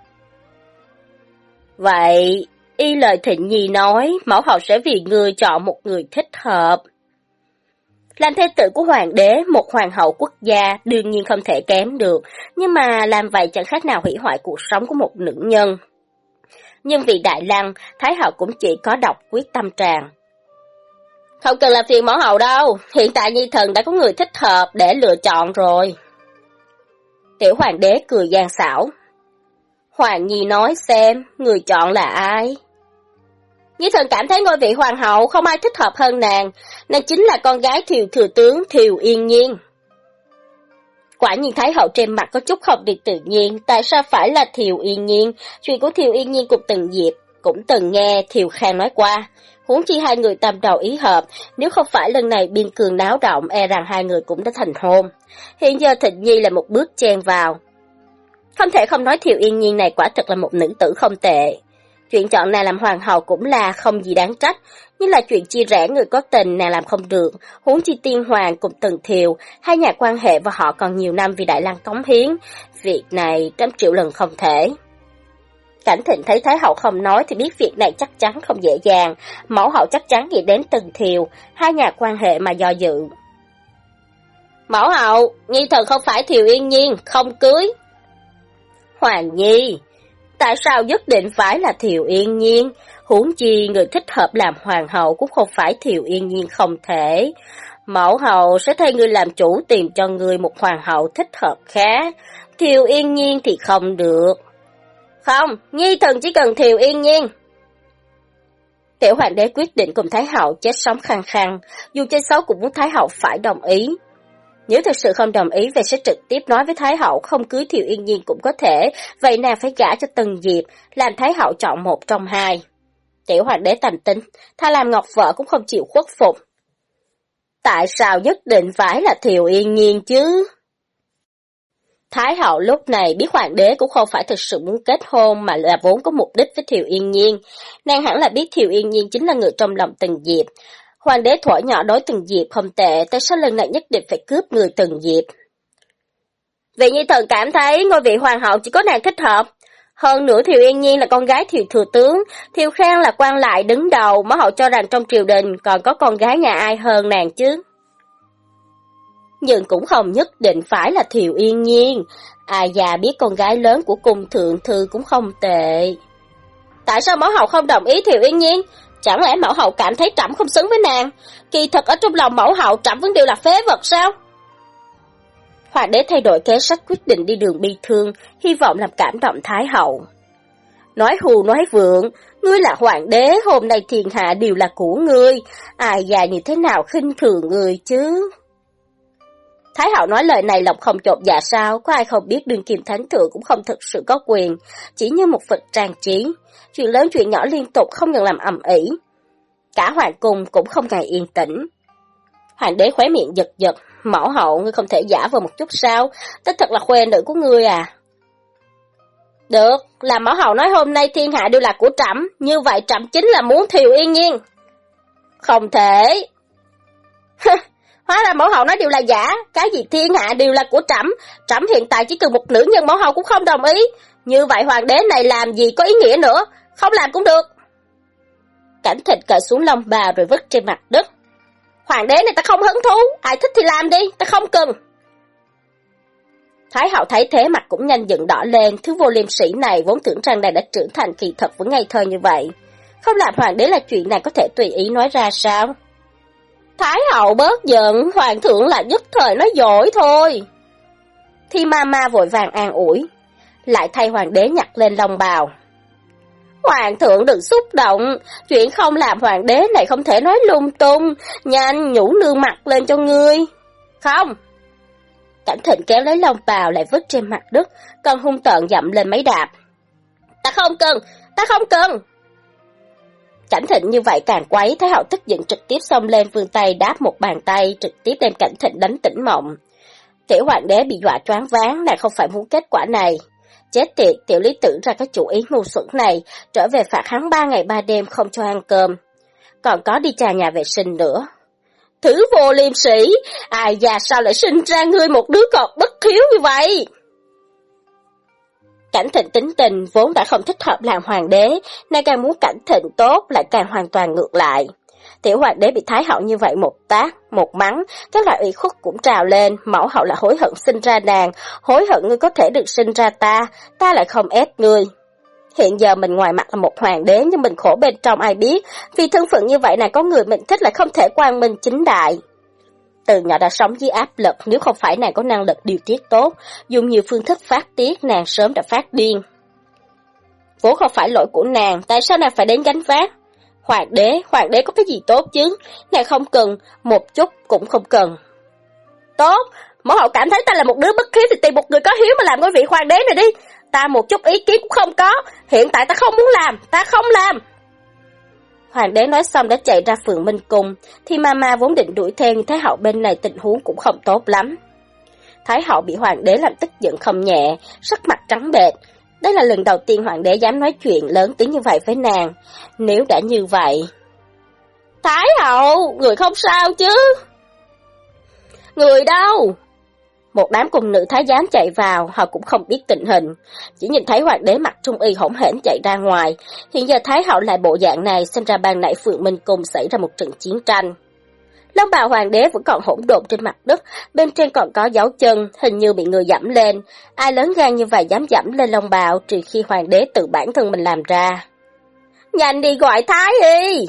Vậy, y lời Thịnh Nhi nói, mẫu hậu sẽ vì người chọn một người thích hợp. Làm thê tử của hoàng đế, một hoàng hậu quốc gia đương nhiên không thể kém được, nhưng mà làm vậy chẳng khác nào hủy hoại cuộc sống của một nữ nhân. Nhưng vì Đại Lăng, Thái hậu cũng chỉ có độc quyết tâm tràng. Không cần làm phiền mẫu hậu đâu, hiện tại Nhi thần đã có người thích hợp để lựa chọn rồi. Tiểu hoàng đế cười gian xảo. Hoàng Nhi nói xem, người chọn là ai? Nhi thần cảm thấy ngôi vị hoàng hậu không ai thích hợp hơn nàng, nàng chính là con gái Thiều thừa tướng Thiều Yên Nhiên. Quả nhiên Thái hậu trên mặt có chút không được tự nhiên, tại sao phải là Thiều Yên Nhiên? Chuyện của Thiều Yên Nhiên cùng Từng Diệp cũng từng nghe Thiều Khang nói qua, huống chi hai người tâm đầu ý hợp, nếu không phải lần này biên cương náo động, e rằng hai người cũng đã thành hôn. Hiện giờ Thịnh Nhi là một bước chen vào. Không thể không nói Thiều Yên Nhiên này quả thật là một nữ tử không tệ. Chuyện chọn nàng làm hoàng hậu cũng là không gì đáng trách, nhưng là chuyện chia rẽ người có tình nàng làm không được, huống chi tiên hoàng cùng Tần Thiều, hai nhà quan hệ và họ còn nhiều năm vì Đại Lăng cống hiến, việc này trăm triệu lần không thể. Cảnh Thịnh thấy Thái hậu không nói thì biết việc này chắc chắn không dễ dàng, mẫu hậu chắc chắn nghĩ đến Tần Thiều, hai nhà quan hệ mà do dự. Mẫu hậu, Nhi thần không phải Thiều Yên Nhiên, không cưới. Hoàng Nhi, tại sao nhất định phải là Thiều Yên Nhiên? Huống chi người thích hợp làm hoàng hậu cũng không phải Thiều Yên Nhiên không thể. Mẫu hậu sẽ thay ngươi làm chủ tìm cho ngươi một hoàng hậu thích hợp khác. Thiều Yên Nhiên thì không được. Không, Nhi thần chỉ cần Thiều Yên Nhiên. Tiểu hoàng đế quyết định cùng Thái hậu chết sống khăng khăng, dù chơi xấu cũng muốn Thái hậu phải đồng ý. Nếu thật sự không đồng ý, vậy sẽ trực tiếp nói với Thái hậu không cưới Thiều Yên Nhiên cũng có thể, vậy nàng phải gả cho Tần Diệp, làm Thái hậu chọn một trong hai. Tiểu hoàng đế tầm tính, tha làm ngọc vợ cũng không chịu khuất phục. Tại sao nhất định phải là Thiều Yên Nhiên chứ? Thái hậu lúc này biết hoàng đế cũng không phải thực sự muốn kết hôn mà là vốn có mục đích với Thiều Yên Nhiên. Nàng hẳn là biết Thiều Yên Nhiên chính là người trong lòng Tần Diệp. Hoàng đế thuở nhỏ đối Tần Diệp không tệ, tại sao lần này nhất định phải cướp người Tần Diệp? Vì Nhi thần cảm thấy ngôi vị hoàng hậu chỉ có nàng thích hợp. Hơn nữa Thiều Yên Nhiên là con gái Thiều thừa tướng, Thiều Khang là quan lại đứng đầu, mẫu hậu cho rằng trong triều đình còn có con gái nhà ai hơn nàng chứ? Nhưng cũng không nhất định phải là Thiều Yên Nhiên, ai già biết con gái lớn của cung thượng thư cũng không tệ. Tại sao mẫu hậu không đồng ý Thiều Yên Nhiên? Chẳng lẽ mẫu hậu cảm thấy trẫm không xứng với nàng? Kỳ thật ở trong lòng mẫu hậu trẫm vẫn đều là phế vật sao? Hoàng đế thay đổi kế sách quyết định đi đường bi thương, hy vọng làm cảm động Thái hậu. Nói hù nói vượng, ngươi là hoàng đế, hôm nay thiên hạ đều là của ngươi, ai già như thế nào khinh thường ngươi chứ? Thái hậu nói lời này lòng không chột dạ sao, có ai không biết đương kim thánh thượng cũng không thực sự có quyền, chỉ như một vật trang trí, chuyện lớn chuyện nhỏ liên tục không ngừng làm ầm ĩ. Cả hoàng cung cũng không ngày yên tĩnh. Hoàng đế khóe miệng giật giật, mẫu hậu ngươi không thể giả vờ một chút sao, tất thật là khuê nữ của ngươi à. Được, là mẫu hậu nói hôm nay thiên hạ đều là của trẫm, như vậy trẫm chính là muốn Thiều Yên Nhiên. Không thể. Hóa ra mẫu hậu nói đều là giả, cái gì thiên hạ đều là của trẫm, trẫm hiện tại chỉ cần một nữ nhân mẫu hậu cũng không đồng ý. Như vậy hoàng đế này làm gì có ý nghĩa nữa, không làm cũng được. Cảnh Thịnh cởi xuống lông bào rồi vứt trên mặt đất. Hoàng đế này ta không hứng thú, ai thích thì làm đi, ta không cần. Thái hậu thấy thế mặt cũng nhanh giận đỏ lên, thứ vô liêm sĩ này vốn tưởng rằng nàng đã trưởng thành kỳ thật vẫn ngây thơ như vậy. Không làm hoàng đế là chuyện này có thể tùy ý nói ra sao? Thái hậu bớt giận, hoàng thượng là nhất thời nói dối thôi. Thi Mama vội vàng an ủi, lại thay hoàng đế nhặt lên lông bào. Hoàng thượng đừng xúc động, chuyện không làm hoàng đế này không thể nói lung tung, nhanh nhũ nương mặt lên cho ngươi. Không. Cảnh Thịnh kéo lấy lông bào lại vứt trên mặt đất, còn hung tợn dậm lên mấy đạp. Ta không cần, ta không cần. Cảnh Thịnh như vậy càng quấy, Thái hậu tức giận trực tiếp xông lên vươn tay đáp một bàn tay, trực tiếp đem Cảnh Thịnh đánh tỉnh mộng. Tiểu hoàng đế bị dọa choáng váng, nàng không phải muốn kết quả này. Chết tiệt, Tiểu Lý Tử ra cái chủ ý ngu xuẩn này, trở về phạt hắn ba ngày ba đêm không cho ăn cơm. Còn có đi trà nhà vệ sinh nữa. Thứ vô liêm sĩ, ai già sao lại sinh ra ngươi một đứa con bất hiếu như vậy? Cảnh Thịnh tính tình vốn đã không thích hợp làm hoàng đế, nay càng muốn Cảnh Thịnh tốt lại càng hoàn toàn ngược lại. Tiểu hoàng đế bị Thái hậu như vậy một tát, một mắng, các loại ủy khuất cũng trào lên, mẫu hậu là hối hận sinh ra nàng, hối hận ngươi có thể được sinh ra ta, ta lại không ép ngươi. Hiện giờ mình ngoài mặt là một hoàng đế nhưng mình khổ bên trong ai biết, vì thân phận như vậy nàng có người mình thích lại không thể quang minh chính đại. Từ nhỏ đã sống dưới áp lực, nếu không phải nàng có năng lực điều tiết tốt, dùng nhiều phương thức phát tiết nàng sớm đã phát điên. Vốn không phải lỗi của nàng, tại sao nàng phải đến gánh vác? Hoàng đế, hoàng đế có cái gì tốt chứ? Nàng không cần, một chút cũng không cần. Tốt, mẫu hậu cảm thấy ta là một đứa bất hiếu thì tìm một người có hiếu mà làm ngôi vị hoàng đế này đi. Ta một chút ý kiến cũng không có, hiện tại ta không muốn làm, ta không làm. Hoàng đế nói xong đã chạy ra Phượng Minh Cung, thì Mama vốn định đuổi theo nhưng Thái hậu bên này tình huống cũng không tốt lắm. Thái hậu bị hoàng đế làm tức giận không nhẹ, sắc mặt trắng bệch. Đây là lần đầu tiên hoàng đế dám nói chuyện lớn tiếng như vậy với nàng. Nếu đã như vậy... Thái hậu, người không sao chứ? Người đâu? Một đám cung nữ thái giám chạy vào, họ cũng không biết tình hình. Chỉ nhìn thấy hoàng đế mặt trung y hỗn hển chạy ra ngoài. Hiện giờ Thái hậu lại bộ dạng này, xem ra ban nãy Phượng Minh Cung xảy ra một trận chiến tranh. Long bào hoàng đế vẫn còn hỗn độn trên mặt đất, bên trên còn có dấu chân, hình như bị người dẫm lên. Ai lớn gan như vậy dám dẫm lên long bào, trừ khi hoàng đế tự bản thân mình làm ra. Nhanh đi gọi Thái đi!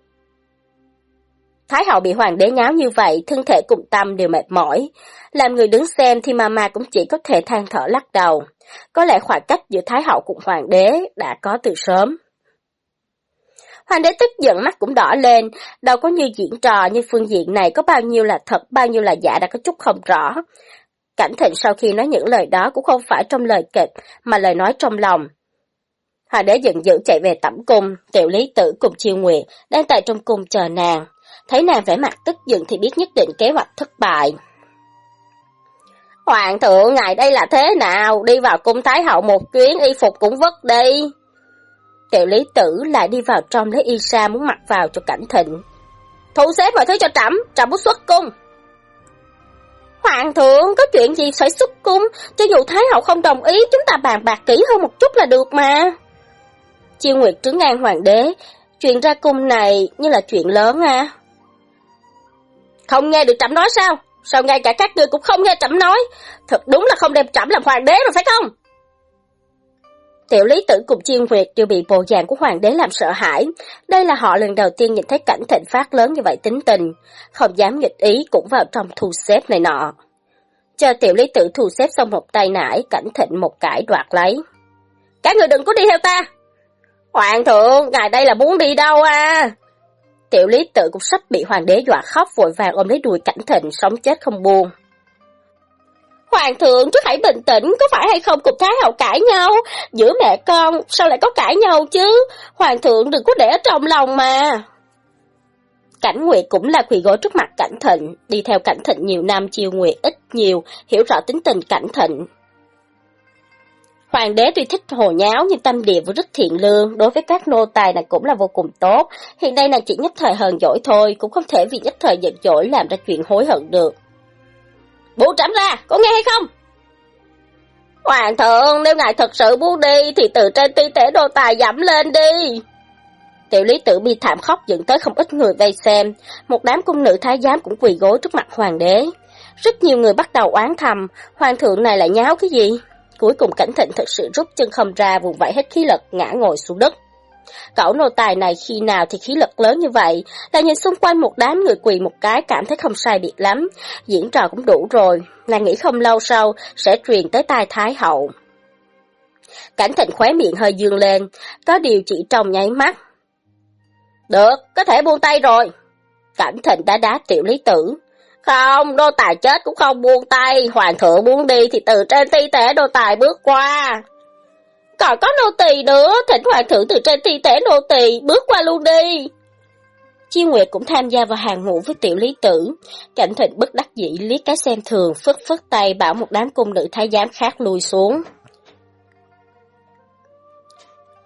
Thái hậu bị hoàng đế nháo như vậy, thân thể cùng tâm đều mệt mỏi. Làm người đứng xem thì Mama cũng chỉ có thể than thở lắc đầu. Có lẽ khoảng cách giữa Thái hậu cùng hoàng đế đã có từ sớm. Hoàng đế tức giận mắt cũng đỏ lên, đâu có như diễn trò như phương diện này có bao nhiêu là thật, bao nhiêu là giả đã có chút không rõ. Cảnh Thịnh sau khi nói những lời đó cũng không phải trong lời kịch, mà lời nói trong lòng. Hoàng đế giận dữ chạy về tẩm cung, Tiểu Lý Tử cùng Chiêu Nguyệt đang tại trong cung chờ nàng. Thấy nàng vẻ mặt tức giận thì biết nhất định kế hoạch thất bại. Hoàng thượng, ngài đây là thế nào? Đi vào cung Thái hậu một chuyến, y phục cũng vứt đi. Tiểu Lý Tử lại đi vào trong lấy y sa muốn mặc vào cho Cảnh Thịnh. Thu xếp mọi thứ cho trẫm, trẫm muốn xuất cung. Hoàng thượng, có chuyện gì phải xuất cung? Cho dù Thái hậu không đồng ý, chúng ta bàn bạc kỹ hơn một chút là được mà. Chiêu Nguyệt trấn an hoàng đế, chuyện ra cung này như là chuyện lớn à? Không nghe được trẫm nói sao? Sao ngay cả các ngươi cũng không nghe trẫm nói? Thật đúng là không đem trẫm làm hoàng đế rồi phải không? Tiểu Lý Tử cùng Chiêu Nguyệt đều bị bộ dạng của hoàng đế làm sợ hãi. Đây là họ lần đầu tiên nhìn thấy Cảnh Thịnh phát lớn như vậy tính tình, không dám nghịch ý cũng vào trong thu xếp này nọ. Chờ Tiểu Lý Tử thu xếp xong một tay nải, Cảnh Thịnh một cãi đoạt lấy. Các người đừng có đi theo ta! Hoàng thượng, ngài đây là muốn đi đâu à? Tiểu Lý Tử cũng sắp bị hoàng đế dọa khóc, vội vàng ôm lấy đùi Cảnh Thịnh, sống chết không buông. Hoàng thượng, trước hãy bình tĩnh, có phải hay không cùng Thái hậu cãi nhau? Giữa mẹ con, sao lại có cãi nhau chứ? Hoàng thượng đừng có để ở trong lòng mà. Cảnh Nguyệt cũng là quỳ gối trước mặt Cảnh Thịnh, đi theo Cảnh Thịnh nhiều năm, Chiêu Nguyệt ít nhiều, hiểu rõ tính tình Cảnh Thịnh. Hoàng đế tuy thích hồ nháo nhưng tâm địa vẫn rất thiện lương, đối với các nô tài này cũng là vô cùng tốt. Hiện nay nàng chỉ nhất thời hờn dỗi thôi, cũng không thể vì nhất thời giận dỗi làm ra chuyện hối hận được. Buông trẫm ra, có nghe hay không? Hoàng thượng, nếu ngài thật sự muốn đi thì từ trên thi thể nô tài dẫm lên đi. Tiểu Lý Tử bi thảm khóc dẫn tới không ít người vây xem, một đám cung nữ thái giám cũng quỳ gối trước mặt hoàng đế. Rất nhiều người bắt đầu oán thầm, hoàng thượng này lại nháo cái gì? Cuối cùng Cảnh Thịnh thật sự rút chân không ra, vùng vẫy hết khí lực ngã ngồi xuống đất. Cậu nô tài này khi nào thì khí lực lớn như vậy, là nhìn xung quanh một đám người quỳ một cái cảm thấy không sai biệt lắm, diễn trò cũng đủ rồi, là nghĩ không lâu sau sẽ truyền tới tai Thái hậu. Cảnh Thịnh khóe miệng hơi dương lên, có điều chỉ trong nháy mắt. Được, có thể buông tay rồi. Cảnh Thịnh đã đá Tiểu Lý Tử. Không, nô tài chết cũng không buông tay, hoàng thượng muốn đi thì từ trên thi thể nô tài bước qua. Còn có nô tỳ nữa, thỉnh hoàng thượng từ trên thi thể nô tỳ bước qua luôn đi. Chiêu Nguyệt cũng tham gia vào hàng ngũ với Tiểu Lý Tử. Cảnh Thịnh bất đắc dĩ liếc cái xem thường, phất phất tay bảo một đám cung nữ thái giám khác lui xuống.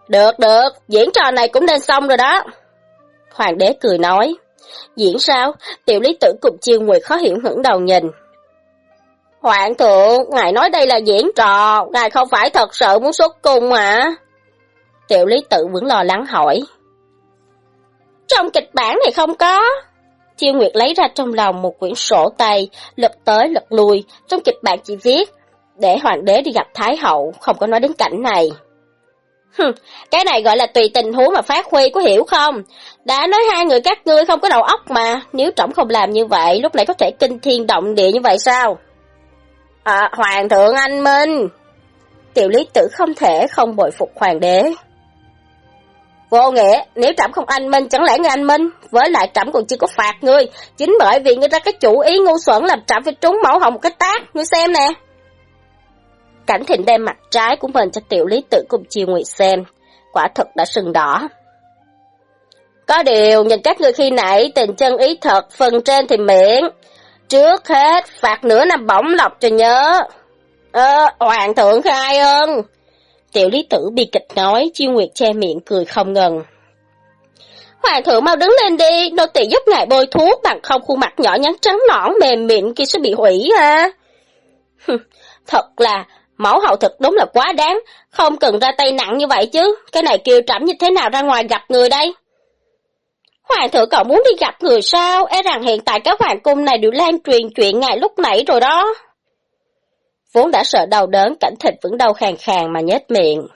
Được được, diễn trò này cũng nên xong rồi đó. Hoàng đế cười nói. Diễn sao? Tiểu Lý Tử cùng Chiêu Nguyệt khó hiểu ngẩng đầu nhìn. Hoàng thượng, ngài nói đây là diễn trò, ngài không phải thật sự muốn xuất cung hả? Tiểu Lý Tử vẫn lo lắng hỏi. Trong kịch bản này không có. Chiêu Nguyệt lấy ra trong lòng một quyển sổ tay, lật tới lật lui, trong kịch bản chỉ viết, để hoàng đế đi gặp Thái hậu, không có nói đến cảnh này. Hừm, cái này gọi là tùy tình huống mà phát huy, có hiểu không? Đã nói hai người các ngươi không có đầu óc mà, nếu trẫm không làm như vậy, lúc nãy có thể kinh thiên động địa như vậy sao? À, Hoàng thượng anh minh. Tiểu Lý Tử không thể không bội phục hoàng đế. Vô nghĩa, nếu trẫm không anh minh, chẳng lẽ ngươi anh minh? Với lại trẫm còn chưa có phạt ngươi, chính bởi vì ngươi ra cái chủ ý ngu xuẩn làm trẫm phải trúng mẫu hồng một cái tát, ngươi xem nè. Cảnh Thịnh đem mặt trái của mình cho Tiểu Lý Tử cùng Chiêu Nguyệt xem, quả thật đã sưng đỏ. Có điều, nhìn các ngươi khi nãy tình chân ý thật, phần trên thì miễn. Trước hết, phạt nửa năm bổng lộc cho nhớ. Ơ, Hoàng thượng khai ơn. Tiểu Lý Tử bi kịch nói, Chiêu Nguyệt che miệng cười không ngừng. Hoàng thượng mau đứng lên đi, nô tỳ giúp ngài bôi thuốc, bằng không khuôn mặt nhỏ nhắn trắng nõn mềm mịn kia sẽ bị hủy ha. Thật là, mẫu hậu thực đúng là quá đáng, không cần ra tay nặng như vậy chứ, cái này kêu trẫm như thế nào ra ngoài gặp người đây? Hoàng thượng cậu muốn đi gặp người sao? E rằng hiện tại các hoàng cung này đều lan truyền chuyện ngài lúc nãy rồi đó. Vốn đã sợ đau đớn, Cảnh Thịnh vẫn đau khàn khàn mà nhếch miệng.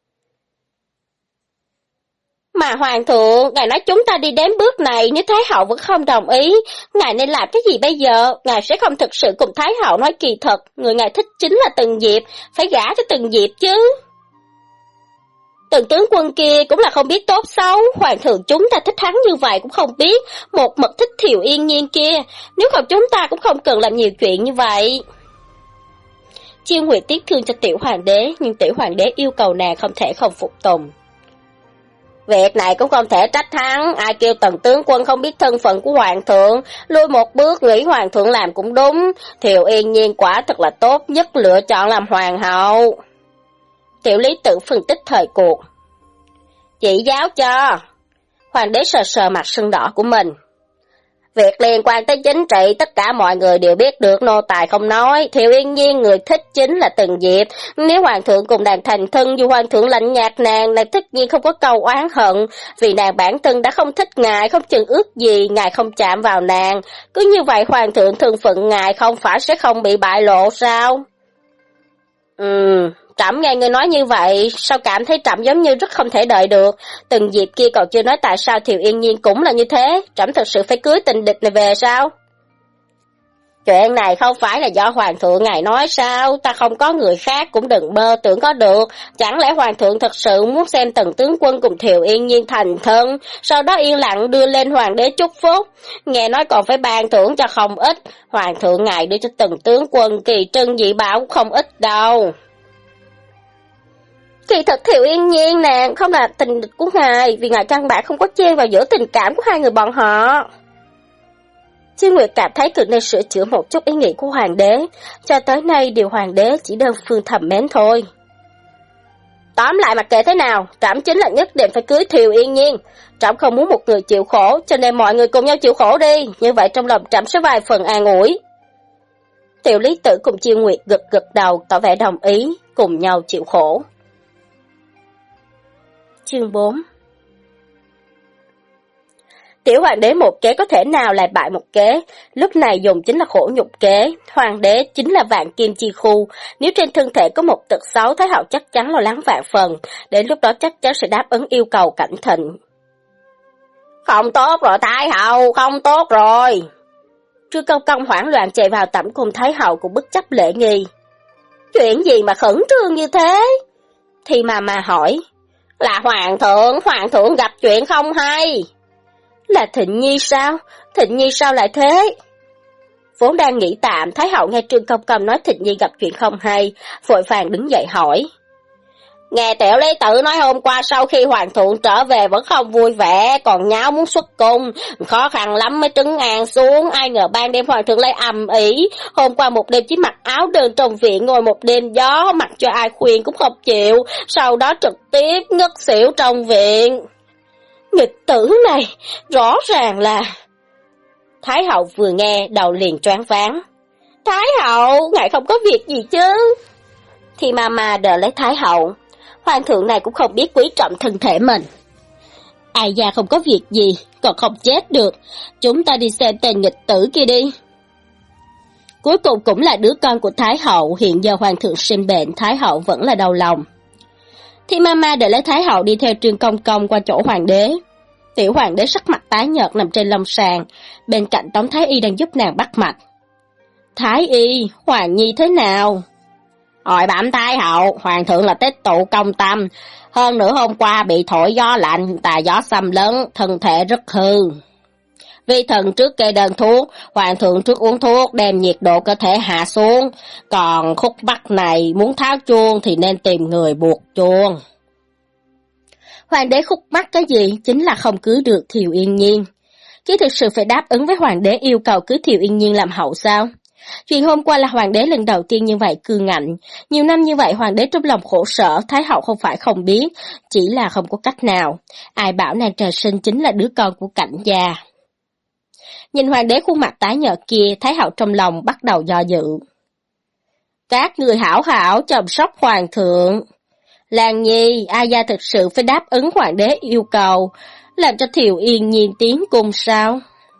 Mà hoàng thượng, ngài nói chúng ta đi đến bước này, nếu Thái hậu vẫn không đồng ý, ngài nên làm cái gì bây giờ? Ngài sẽ không thực sự cùng Thái hậu nói kỳ thật, người ngài thích chính là Tần Diệp, phải gả cho Tần Diệp chứ. Tần tướng quân kia cũng là không biết tốt xấu, hoàng thượng chúng ta thích hắn như vậy cũng không biết, một mực thích Thiều Yên Nhiên kia, nếu không chúng ta cũng không cần làm nhiều chuyện như vậy. Chiêu Nguyệt tiếc thương cho tiểu hoàng đế, nhưng tiểu hoàng đế yêu cầu nàng không thể không phục tùng. Việc này cũng không thể trách hắn, ai kêu Tần tướng quân không biết thân phận của hoàng thượng, lui một bước nghĩ hoàng thượng làm cũng đúng, Thiều Yên Nhiên quả thật là tốt nhất lựa chọn làm hoàng hậu. Tiểu Lý Tử phân tích thời cuộc. Chỉ giáo cho. Hoàng đế sờ sờ mặt sưng đỏ của mình. Việc liên quan tới chính trị tất cả mọi người đều biết được, nô tài không nói. Thiều Yên Nhiên người thích chính là Tần Diệp. Nếu hoàng thượng cùng nàng thành thân, dù hoàng thượng lạnh nhạt nàng, nàng tất nhiên không có câu oán hận. Vì nàng bản thân đã không thích ngài, không chừng ước gì ngài không chạm vào nàng. Cứ như vậy hoàng thượng thân phận ngài không phải sẽ không bị bại lộ sao? Ừm... Trẫm nghe người nói như vậy, sao cảm thấy trẫm giống như rất không thể đợi được. Từng dịp kia còn chưa nói tại sao Thiều Yên Nhiên cũng là như thế, trẫm thật sự phải cưới tình địch này về sao? Chuyện này không phải là do hoàng thượng ngài nói sao, ta không có người khác cũng đừng mơ tưởng có được. Chẳng lẽ hoàng thượng thật sự muốn xem Tần tướng quân cùng Thiều Yên Nhiên thành thân, sau đó yên lặng đưa lên hoàng đế chúc phúc, nghe nói còn phải ban thưởng cho không ít. Hoàng thượng ngài đưa cho Tần tướng quân kỳ trân dị bảo cũng không ít đâu. Kỳ thật Thiều Yên Nhiên nàng không là tình địch của ngài, vì ngài căn bản không có chen vào giữa tình cảm của hai người bọn họ. Chiêu Nguyệt cảm thấy cực nên sửa chữa một chút ý nghĩ của hoàng đế, cho tới nay điều hoàng đế chỉ đơn phương thầm mến thôi. Tóm lại mặc kệ thế nào, trẫm chính là nhất định phải cưới Thiều Yên Nhiên. Trẫm không muốn một người chịu khổ, cho nên mọi người cùng nhau chịu khổ đi, như vậy trong lòng trẫm sẽ vài phần an ủi. Tiểu Lý Tử cùng Chiêu Nguyệt gật gật đầu tỏ vẻ đồng ý, cùng nhau chịu khổ. Chương bốn. Tiểu hoàng đế một kế có thể nào lại bại một kế, lúc này dùng chính là khổ nhục kế, hoàng đế chính là vạn kim chi khu, nếu trên thân thể có một tật xấu Thái hậu chắc chắn lo lắng vạn phần, đến lúc đó chắc chắn sẽ đáp ứng yêu cầu Cảnh Thịnh. Không tốt rồi Thái hậu, không tốt rồi. Trương Công Công hoảng loạn chạy vào tẩm cung Thái hậu cũng bất chấp lễ nghi. Chuyện gì mà khẩn trương như thế? Thì mà mà hỏi. Là hoàng thượng, hoàng thượng gặp chuyện không hay. Là Thịnh Nhi sao? Thịnh Nhi sao lại thế? Vốn đang nghĩ tạm, Thái hậu nghe Trương Công Công nói Thịnh Nhi gặp chuyện không hay, vội vàng đứng dậy hỏi. Nghe tiểu lý tự nói hôm qua sau khi hoàng thượng trở về vẫn không vui vẻ, còn nháo muốn xuất cung, khó khăn lắm mới trấn an xuống, ai ngờ ban đêm hoàng thượng lại ầm ĩ, hôm qua một đêm chỉ mặc áo đơn trong viện ngồi một đêm gió, mặc cho ai khuyên cũng không chịu, sau đó trực tiếp ngất xỉu trong viện. Nghịch tử này, rõ ràng là... Thái hậu vừa nghe đầu liền choáng váng. Thái hậu, ngài không có việc gì chứ? Thì mama đỡ lấy Thái hậu. Hoàng thượng này cũng không biết quý trọng thân thể mình. Ai da không có việc gì, còn không chết được. Chúng ta đi xem tên nghịch tử kia đi. Cuối cùng cũng là đứa con của Thái hậu, hiện giờ hoàng thượng sinh bệnh, Thái hậu vẫn là đau lòng. Thì mama đỡ lấy Thái hậu đi theo Trương Công Công qua chỗ hoàng đế. Tiểu hoàng đế sắc mặt tái nhợt nằm trên lâm sàng, bên cạnh Tống Thái Y đang giúp nàng bắt mạch. Thái Y, Hoàng Nhi thế nào? Hỏi bẩm Thái hậu, hoàng thượng là tích tụ công tâm, hơn nữa hôm qua bị thổi gió lạnh, tà gió xâm lấn, thân thể rất hư. Vi thần trước kê đơn thuốc, hoàng thượng trước uống thuốc đem nhiệt độ cơ thể hạ xuống, còn khúc mắc này muốn tháo chuông thì nên tìm người buộc chuông. Hoàng đế khúc mắc cái gì, chính là không cưới được Thiều Yên Nhiên. Chứ thực sự phải đáp ứng với hoàng đế yêu cầu cưới Thiều Yên Nhiên làm hậu sao? Chuyện hôm qua là hoàng đế lần đầu tiên như vậy cư ngạnh. Nhiều năm như vậy hoàng đế trong lòng khổ sở, Thái hậu không phải không biết, chỉ là không có cách nào. Ai bảo nàng trời sinh chính là đứa con của Cảnh gia. Nhìn hoàng đế khuôn mặt tái nhợt kia, Thái hậu trong lòng bắt đầu do dự. Các người hảo hảo chăm sóc hoàng thượng. Lan Nhi, A gia thực sự phải đáp ứng hoàng đế yêu cầu, làm cho Thiều Yên Nhiên tiến cung sao?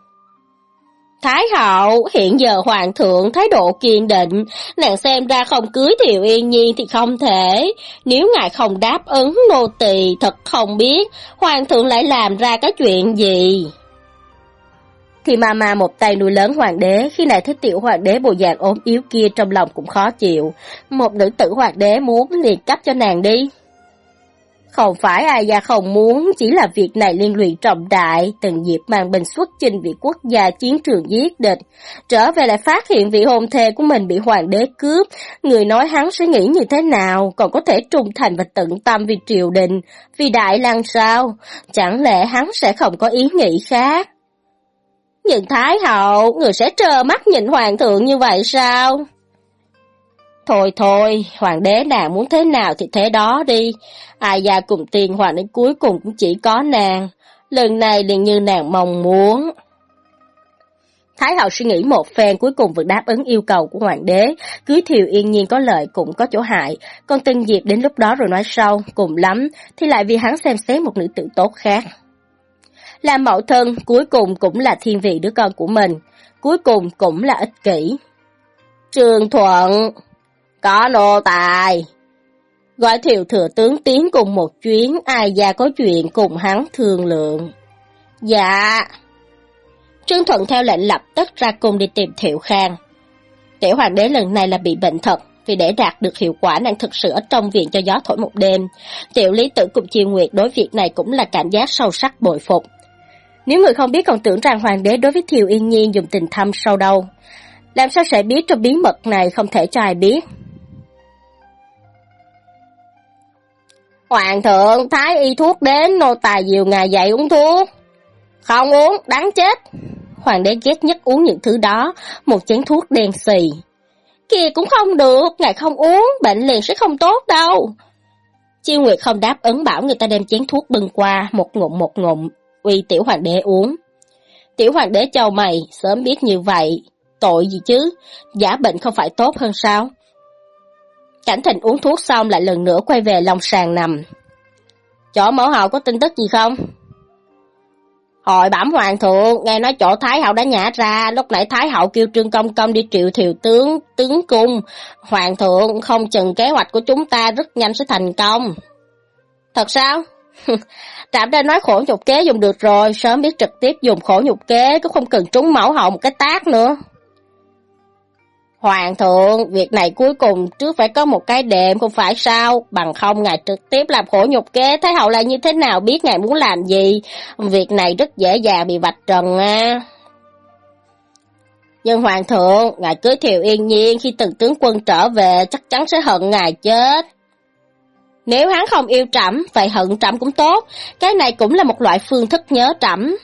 Thái hậu, hiện giờ hoàng thượng thái độ kiên định, nàng xem ra không cưới Thiều Yên Nhiên thì không thể. Nếu ngài không đáp ứng, nô tỳ thật không biết hoàng thượng lại làm ra cái chuyện gì. Thì mama một tay nuôi lớn hoàng đế, khi này thấy tiểu hoàng đế bộ dạng ốm yếu kia trong lòng cũng khó chịu. Một nữ tử hoàng đế muốn liền cấp cho nàng đi. Không phải ai gia không muốn, chỉ là việc này liên lụy trọng đại, từng dịp mang binh xuất chinh vì quốc gia chiến trường giết địch, trở về lại phát hiện vị hôn thê của mình bị hoàng đế cướp, người nói hắn sẽ nghĩ như thế nào, còn có thể trung thành và tận tâm vì triều đình, vì đại lăng sao, chẳng lẽ hắn sẽ không có ý nghĩ khác? Nhưng Thái hậu, người sẽ trơ mắt nhìn hoàng thượng như vậy sao? Thôi thôi, hoàng đế nàng muốn thế nào thì thế đó đi. Ai gia cùng tiền hoàng đến cuối cùng cũng chỉ có nàng. Lần này liền như nàng mong muốn. Thái hậu suy nghĩ một phen cuối cùng vẫn đáp ứng yêu cầu của hoàng đế. Cưới Thiều Yên Nhiên có lợi cũng có chỗ hại. Còn Tân Diệp đến lúc đó rồi nói sau, cùng lắm thì lại vì hắn xem xét một nữ tử tốt khác. Làm mẫu thân cuối cùng cũng là thiên vị đứa con của mình. Cuối cùng cũng là ích kỷ. Trương Thuận... Có nô tài. Gọi Thiều thừa tướng tiến cùng một chuyến, ai gia có chuyện cùng hắn thương lượng. Dạ. Trương Thuận theo lệnh lập tức ra cung đi tìm Thiệu Khang. Tiểu hoàng đế lần này là bị bệnh thật, vì để đạt được hiệu quả nàng thực sự ở trong viện cho gió thổi một đêm. Tiểu Lý Tử cùng Chiêu Nguyệt đối việc này cũng là cảm giác sâu sắc bội phục. Nếu người không biết còn tưởng rằng hoàng đế đối với Thiều Yên Nhiên dùng tình thâm sâu đâu. Làm sao sẽ biết trong bí mật này không thể cho ai biết. Hoàng thượng, thái y thuốc đến, nô tài dìu ngài dậy uống thuốc. Không uống, đáng chết. Hoàng đế ghét nhất uống những thứ đó, một chén thuốc đen xì. Kìa cũng không được, ngài không uống, bệnh liền sẽ không tốt đâu. Chiêu Nguyệt không đáp ứng bảo người ta đem chén thuốc bưng qua, một ngụm một ngụm, uy tiểu hoàng đế uống. Tiểu hoàng đế chau mày, sớm biết như vậy, tội gì chứ, giả bệnh không phải tốt hơn sao? Cảnh Thịnh uống thuốc xong lại lần nữa quay về lòng sàng nằm. Chỗ mẫu hậu có tin tức gì không? Hồi bẩm hoàng thượng, nghe nói chỗ Thái hậu đã nhả ra, lúc nãy Thái hậu kêu Trương Công Công đi triệu Thiều tướng, tướng cung. Hoàng thượng không chừng kế hoạch của chúng ta rất nhanh sẽ thành công. Thật sao? Trạm ra nói khổ nhục kế dùng được rồi, sớm biết trực tiếp dùng khổ nhục kế, cũng không cần trúng mẫu hậu một cái tát nữa. Hoàng thượng, việc này cuối cùng trước phải có một cái đệm không phải sao, bằng không ngài trực tiếp làm khổ nhục kế, Thái hậu là như thế nào biết ngài muốn làm gì, việc này rất dễ dàng bị vạch trần à. Nhưng hoàng thượng, ngài cưới Thiều Yên Nhiên khi từng tướng quân trở về chắc chắn sẽ hận ngài chết. Nếu hắn không yêu trẫm, vậy hận trẫm cũng tốt, cái này cũng là một loại phương thức nhớ trẫm.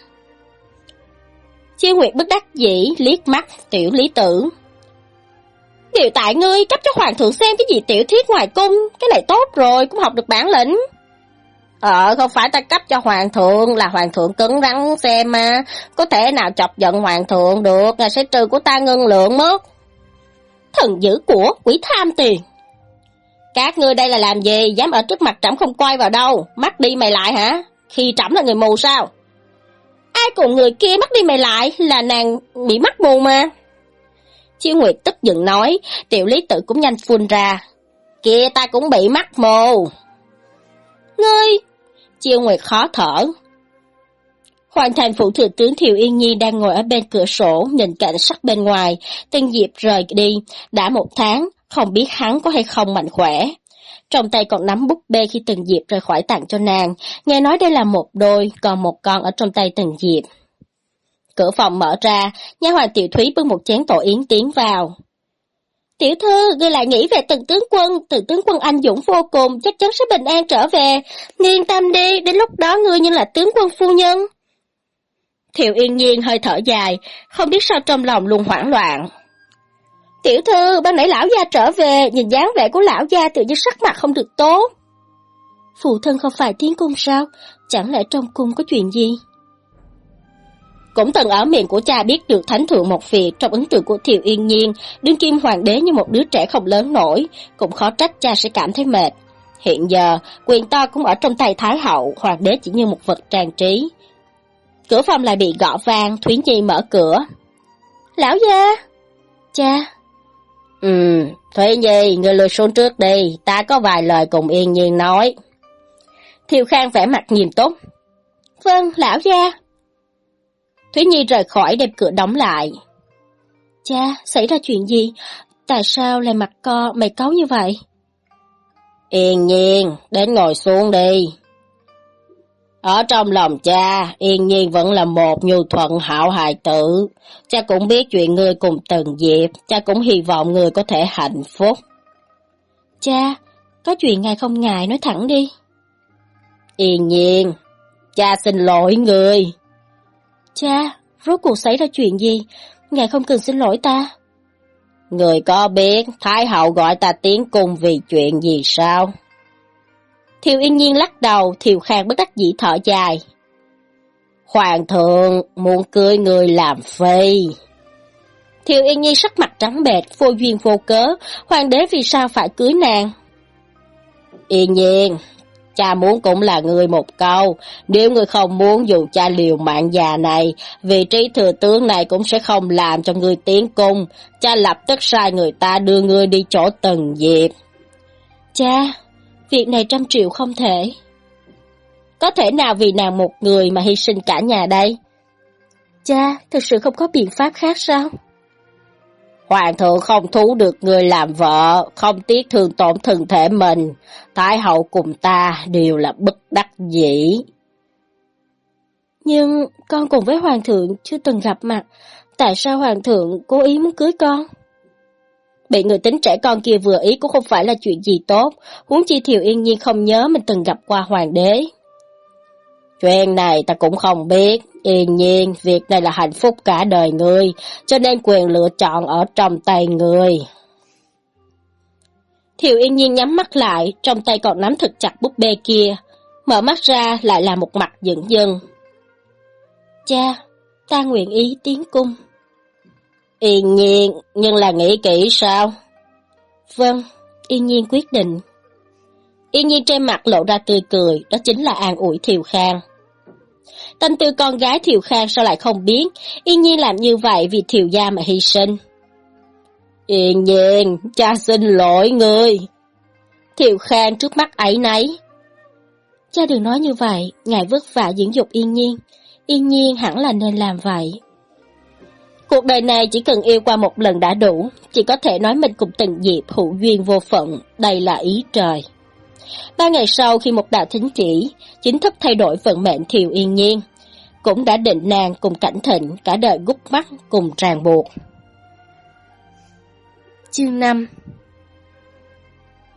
Chiêu Nguyệt bất đắc dĩ liếc mắt Tiểu Lý Tử. Điều tại ngươi cấp cho hoàng thượng xem cái gì tiểu thuyết ngoài cung, cái này tốt rồi, cũng học được bản lĩnh. Ờ, không phải ta cấp cho hoàng thượng, là hoàng thượng cứng rắn xem mà, có thể nào chọc giận hoàng thượng được, là sẽ trừ của ta ngân lượng mất. Thần dữ của quỷ tham tiền. Các ngươi đây là làm gì, dám ở trước mặt trẫm không quay vào đâu, mắt đi mày lại hả? Khi trẫm là người mù sao? Ai cùng người kia mắt đi mày lại, là nàng bị mắt mù mà. Chiêu Nguyệt tức giận nói, Tiểu Lý Tử cũng nhanh phun ra. Kìa ta cũng bị mắt mù. Ngươi! Chiêu Nguyệt khó thở. Hoàng thành phụ thừa tướng Thiều Yên Nhi đang ngồi ở bên cửa sổ nhìn cảnh sắc bên ngoài. Tân Diệp rời đi, đã một tháng, không biết hắn có hay không mạnh khỏe. Trong tay còn nắm búp bê khi Tần Diệp rời khỏi tặng cho nàng, nghe nói đây là một đôi, còn một con ở trong tay Tần Diệp. Cửa phòng mở ra, nha hoàn Tiểu Thúy bưng một chén tổ yến tiến vào. Tiểu thư, ngươi lại nghĩ về Tần tướng quân, Tần tướng quân anh dũng vô cùng, chắc chắn sẽ bình an trở về. Yên tâm đi, đến lúc đó ngươi như là tướng quân phu nhân. Thiệu Yên Nhiên hơi thở dài, không biết sao trong lòng luôn hoảng loạn. Tiểu thư, ban nãy lão gia trở về, nhìn dáng vẻ của lão gia tự nhiên sắc mặt không được tốt. Phụ thân không phải tiến cung sao? Chẳng lẽ trong cung có chuyện gì? Cũng từng ở miệng của cha biết được thánh thượng một việc, trong ấn tượng của Thiệu Yên Nhiên, đương kim hoàng đế như một đứa trẻ không lớn nổi, cũng khó trách cha sẽ cảm thấy mệt. Hiện giờ, quyền to cũng ở trong tay Thái hậu, hoàng đế chỉ như một vật trang trí. Cửa phòng lại bị gõ vang, Thúy Nhi mở cửa. Lão gia! Cha! Ừ, Thúy Nhi, ngươi lùi xuống trước đi, ta có vài lời cùng Yên Nhiên nói. Thiều Khang vẻ mặt nghiêm túc. Vâng, lão gia. Thúy Nhi rời khỏi đem cửa đóng lại. Cha, xảy ra chuyện gì? Tại sao lại mặt co mày cáu như vậy? Yên Nhiên, đến ngồi xuống đi. Ở trong lòng cha, Yên Nhiên vẫn là một nhu thuận hảo hài tử. Cha cũng biết chuyện ngươi cùng Tần Diệp, cha cũng hy vọng ngươi có thể hạnh phúc. Cha, có chuyện ngài không ngại nói thẳng đi. Yên Nhiên, cha xin lỗi ngươi. Cha, rốt cuộc xảy ra chuyện gì? Ngài không cần xin lỗi ta. Người có biết Thái hậu gọi ta tiến cung vì chuyện gì sao? Thiều Yên Nhiên lắc đầu, Thiều Khang bất đắc dĩ thở dài. Hoàng thượng muốn cưới người làm phi. Thiều Yên Nhiên sắc mặt trắng bệch, vô duyên vô cớ, hoàng đế vì sao phải cưới nàng? Yên Nhiên, cha muốn cũng là người một câu, nếu người không muốn dù cha liều mạng già này, vị trí thừa tướng này cũng sẽ không làm cho người tiến cung, cha lập tức sai người ta đưa người đi chỗ Tần Diệp. Cha, việc này trăm triệu không thể. Có thể nào vì nàng một người mà hy sinh cả nhà đây? Cha, thực sự không có biện pháp khác sao? Hoàng thượng không thú được người làm vợ, không tiếc thương tổn thân thể mình. Thái hậu cùng ta đều là bất đắc dĩ. Nhưng con cùng với hoàng thượng chưa từng gặp mặt, tại sao hoàng thượng cố ý muốn cưới con? Bị người tính trẻ con kia vừa ý cũng không phải là chuyện gì tốt, huống chi Thiều Yên Nhiên không nhớ mình từng gặp qua hoàng đế. Chuyện này ta cũng không biết, Yên Nhiên, việc này là hạnh phúc cả đời ngươi, cho nên quyền lựa chọn ở trong tay ngươi. Thiều Yên Nhiên nhắm mắt lại, trong tay còn nắm thật chặt búp bê kia, mở mắt ra lại là một mặt dửng dưng. Cha, ta nguyện ý tiến cung. Yên Nhiên, nhưng là nghĩ kỹ sao? Vâng, Yên Nhiên quyết định. Yên Nhiên trên mặt lộ ra tươi cười, đó chính là an ủi Thiều Khang. Tâm tư con gái Thiều Khang sao lại không biết, Yên Nhiên làm như vậy vì Thiều gia mà hy sinh. Yên Nhiên, cha xin lỗi ngươi. Thiều Khang trước mắt áy náy. Cha đừng nói như vậy, ngài vất vả dưỡng dục Yên Nhiên, Yên Nhiên hẳn là nên làm vậy. Cuộc đời này chỉ cần yêu qua một lần đã đủ, chỉ có thể nói mình cùng Tần Diệp hữu duyên vô phận, đây là ý trời. Ba ngày sau khi một đạo thính chỉ, chính thức thay đổi vận mệnh Thiều Yên Nhiên, cũng đã định nàng cùng Cảnh Thịnh cả đời gút mắt cùng ràng buộc. Chương năm.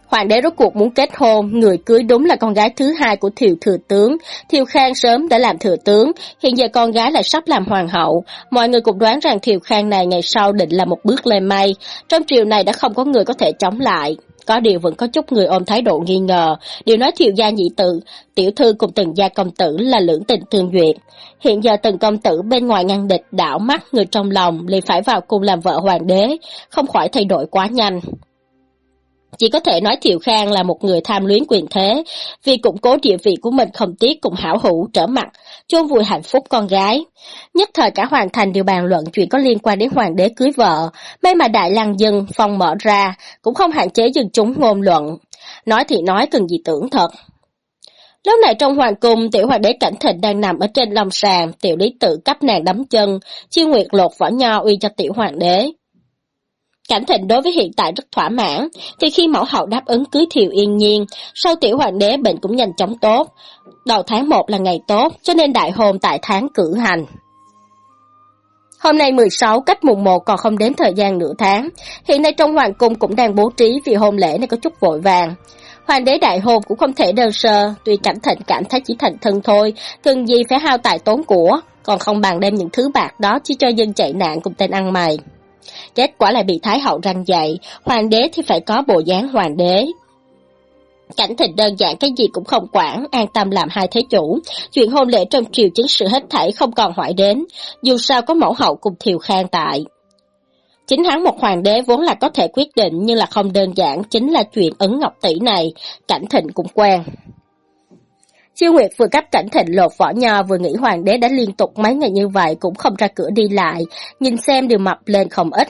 Hoàng đế rốt cuộc muốn kết hôn, người cưới đúng là con gái thứ hai của Thiều thừa tướng. Thiều Khang sớm đã làm thừa tướng, hiện giờ con gái lại sắp làm hoàng hậu. Mọi người cũng đoán rằng Thiều Khang này ngày sau định là một bước lên mây. Trong triều này đã không có người có thể chống lại. Có điều vẫn có chút người ôm thái độ nghi ngờ, điều nói Thiều gia nhị tự, tiểu thư cùng Tần gia công tử là lưỡng tình tương duyệt. Hiện giờ Tần công tử bên ngoài ngăn địch đảo mắt, người trong lòng liền phải vào cung làm vợ hoàng đế, không khỏi thay đổi quá nhanh. Chỉ có thể nói Thiều Khang là một người tham luyến quyền thế, vì củng cố địa vị của mình không tiếc cùng hảo hữu trở mặt, chôn vùi hạnh phúc con gái. Nhất thời cả hoàng thành đều bàn luận chuyện có liên quan đến hoàng đế cưới vợ, may mà Đại Lăng Dân phong mở ra, cũng không hạn chế dân chúng ngôn luận. Nói thì nói cần gì tưởng thật. Lúc này trong hoàng cung, tiểu hoàng đế Cảnh Thịnh đang nằm ở trên long sàng, tiểu lý tự cấp nàng đấm chân, Chiêu Nguyệt lột vỏ nho uy cho tiểu hoàng đế. Cảnh Thịnh đối với hiện tại rất thỏa mãn, thì khi mẫu hậu đáp ứng cưới Thiều Yên Nhiên, sau tiểu hoàng đế bệnh cũng nhanh chóng tốt. Đầu tháng một là ngày tốt, cho nên đại hôn tại tháng cử hành. Hôm nay mười sáu cách mùng một còn không đến thời gian nửa tháng, hiện nay trong hoàng cung cũng đang bố trí vì hôn lễ này có chút vội vàng. Hoàng đế đại hôn cũng không thể đơn sơ, tuy Cảnh Thịnh cảm thấy chỉ thành thân thôi, cần gì phải hao tài tốn của, còn không bằng đem những thứ bạc đó chỉ cho dân chạy nạn cùng tên ăn mày. Kết quả lại bị Thái hậu răn dạy, hoàng đế thì phải có bộ dáng hoàng đế. Cảnh Thịnh đơn giản cái gì cũng không quản, an tâm làm hai thế chủ, chuyện hôn lễ trong triều chính sự hết thảy không còn hỏi đến, dù sao có mẫu hậu cùng Thiều Khang tại. Chính hắn một hoàng đế vốn là có thể quyết định, nhưng là không đơn giản, chính là chuyện ấn ngọc tỷ này, Cảnh Thịnh cũng quen. Chiêu Nguyệt vừa cấp Cảnh Thịnh lột vỏ nho vừa nghĩ hoàng đế đã liên tục mấy ngày như vậy cũng không ra cửa đi lại, nhìn xem đều mập lên không ít.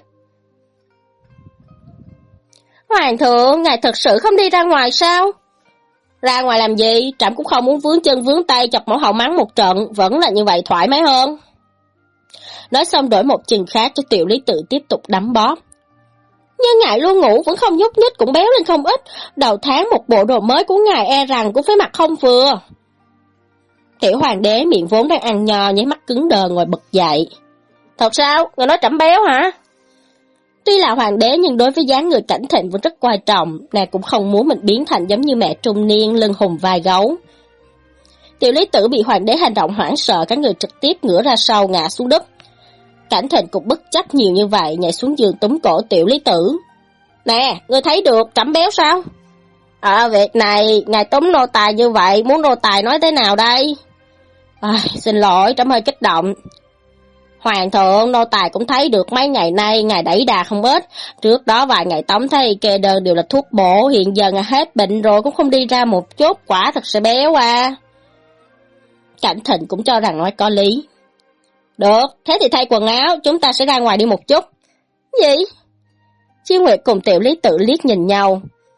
Hoàng thượng, ngài thật sự không đi ra ngoài sao? Ra ngoài làm gì, trẫm cũng không muốn vướng chân vướng tay chọc mẫu hậu mắng một trận, vẫn là như vậy thoải mái hơn. Nói xong đổi một chân khác cho tiểu lý tự tiếp tục đấm bóp. Nhưng ngài luôn ngủ vẫn không nhúc nhích cũng béo lên không ít, đầu tháng một bộ đồ mới của ngài e rằng cũng phải mặc không vừa. Tiểu hoàng đế miệng vốn đang ăn nho nháy mắt cứng đờ ngồi bật dậy. Thật sao? Ngài nói trẫm béo hả? Tuy là hoàng đế nhưng đối với dáng người Cảnh Thịnh vẫn rất quan trọng, nàng cũng không muốn mình biến thành giống như mẹ trung niên lưng hùm vai gấu. Tiểu lý tử bị hoàng đế hành động hoảng sợ, cả người trực tiếp ngửa ra sau ngã xuống đất. Cảnh Thịnh cũng bất chấp nhiều như vậy, nhảy xuống giường túm cổ tiểu lý tử. Nè, ngươi thấy được trẫm béo sao? À, việc này, ngài túm nô tài như vậy, muốn nô tài nói thế nào đây? À, xin lỗi, trẫm hơi kích động. Hoàng thượng, nô tài cũng thấy được mấy ngày nay ngài đẩy đà không ít. Trước đó vài ngày tống thấy kê đơn đều là thuốc bổ, hiện giờ ngài hết bệnh rồi cũng không đi ra một chút, quả thật sự béo à. Cảnh Thịnh cũng cho rằng nói có lý. Được, thế thì thay quần áo, chúng ta sẽ ra ngoài đi một chút. Gì? Chiêu Nguyệt cùng tiểu lý tự liếc nhìn nhau.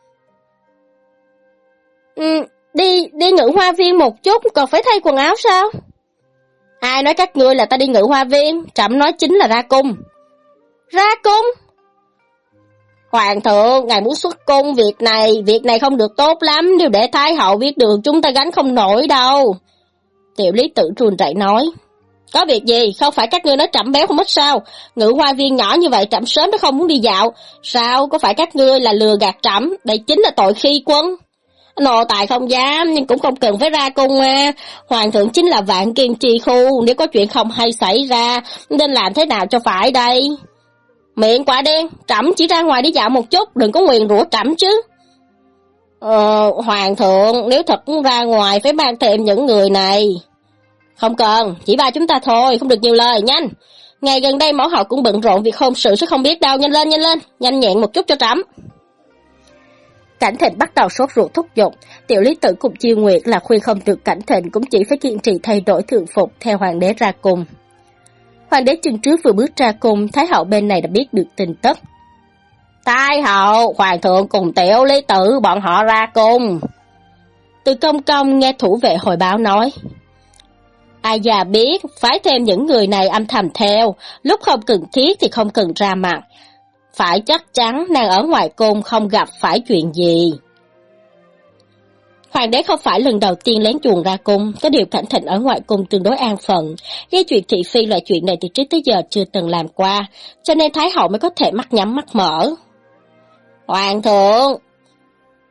Ừ, đi, đi ngự hoa viên một chút, còn phải thay quần áo sao? Ai nói các ngươi là ta đi ngự hoa viên, trẫm nói chính là ra cung. Ra cung? Hoàng thượng, ngài muốn xuất cung, việc này, việc này không được tốt lắm, nếu để Thái hậu biết được chúng ta gánh không nổi đâu. Tiểu lý tự run rẩy nói. Có việc gì, không phải các ngươi nói trẫm béo không ít sao? Ngự hoa viên nhỏ như vậy trẫm sớm đã không muốn đi dạo. Sao, có phải các ngươi là lừa gạt trẫm, đây chính là tội khi quân. Nô tài không dám, nhưng cũng không cần phải ra cung à. Hoàng thượng chính là vạn kiên trì khu, nếu có chuyện không hay xảy ra, nên làm thế nào cho phải đây? Miệng quả đen, trẫm chỉ ra ngoài đi dạo một chút, đừng có nguyền rủa trẫm chứ. Ờ, Hoàng thượng, nếu thật muốn ra ngoài phải mang thêm những người này. Không cần, chỉ ba chúng ta thôi, không được nhiều lời, nhanh. Ngày gần đây mẫu hậu cũng bận rộn việc hôn sự sẽ không biết đâu, nhanh lên, nhanh lên, nhanh nhẹn một chút cho trẫm. Cảnh Thịnh bắt đầu sốt ruột thúc giục, tiểu lý tự cùng Chiêu Nguyệt là khuyên không được Cảnh Thịnh, cũng chỉ phải kiên trì thay đổi thường phục theo hoàng đế ra cung. Hoàng đế chân trước vừa bước ra cung, Thái hậu bên này đã biết được tin tức. Thái hậu, hoàng thượng cùng tiểu lý tự bọn họ ra cung. Từ công công nghe thủ vệ hồi báo nói. Ai già biết, phải thêm những người này âm thầm theo, lúc không cần thiết thì không cần ra mặt. Phải chắc chắn nàng ở ngoài cung không gặp phải chuyện gì. Hoàng đế không phải lần đầu tiên lén chuồn ra cung, có điều Cảnh Thịnh ở ngoại cung tương đối an phận, gây chuyện thị phi loại chuyện này từ trước tới giờ chưa từng làm qua, cho nên Thái hậu mới có thể mắt nhắm mắt mở. Hoàng thượng,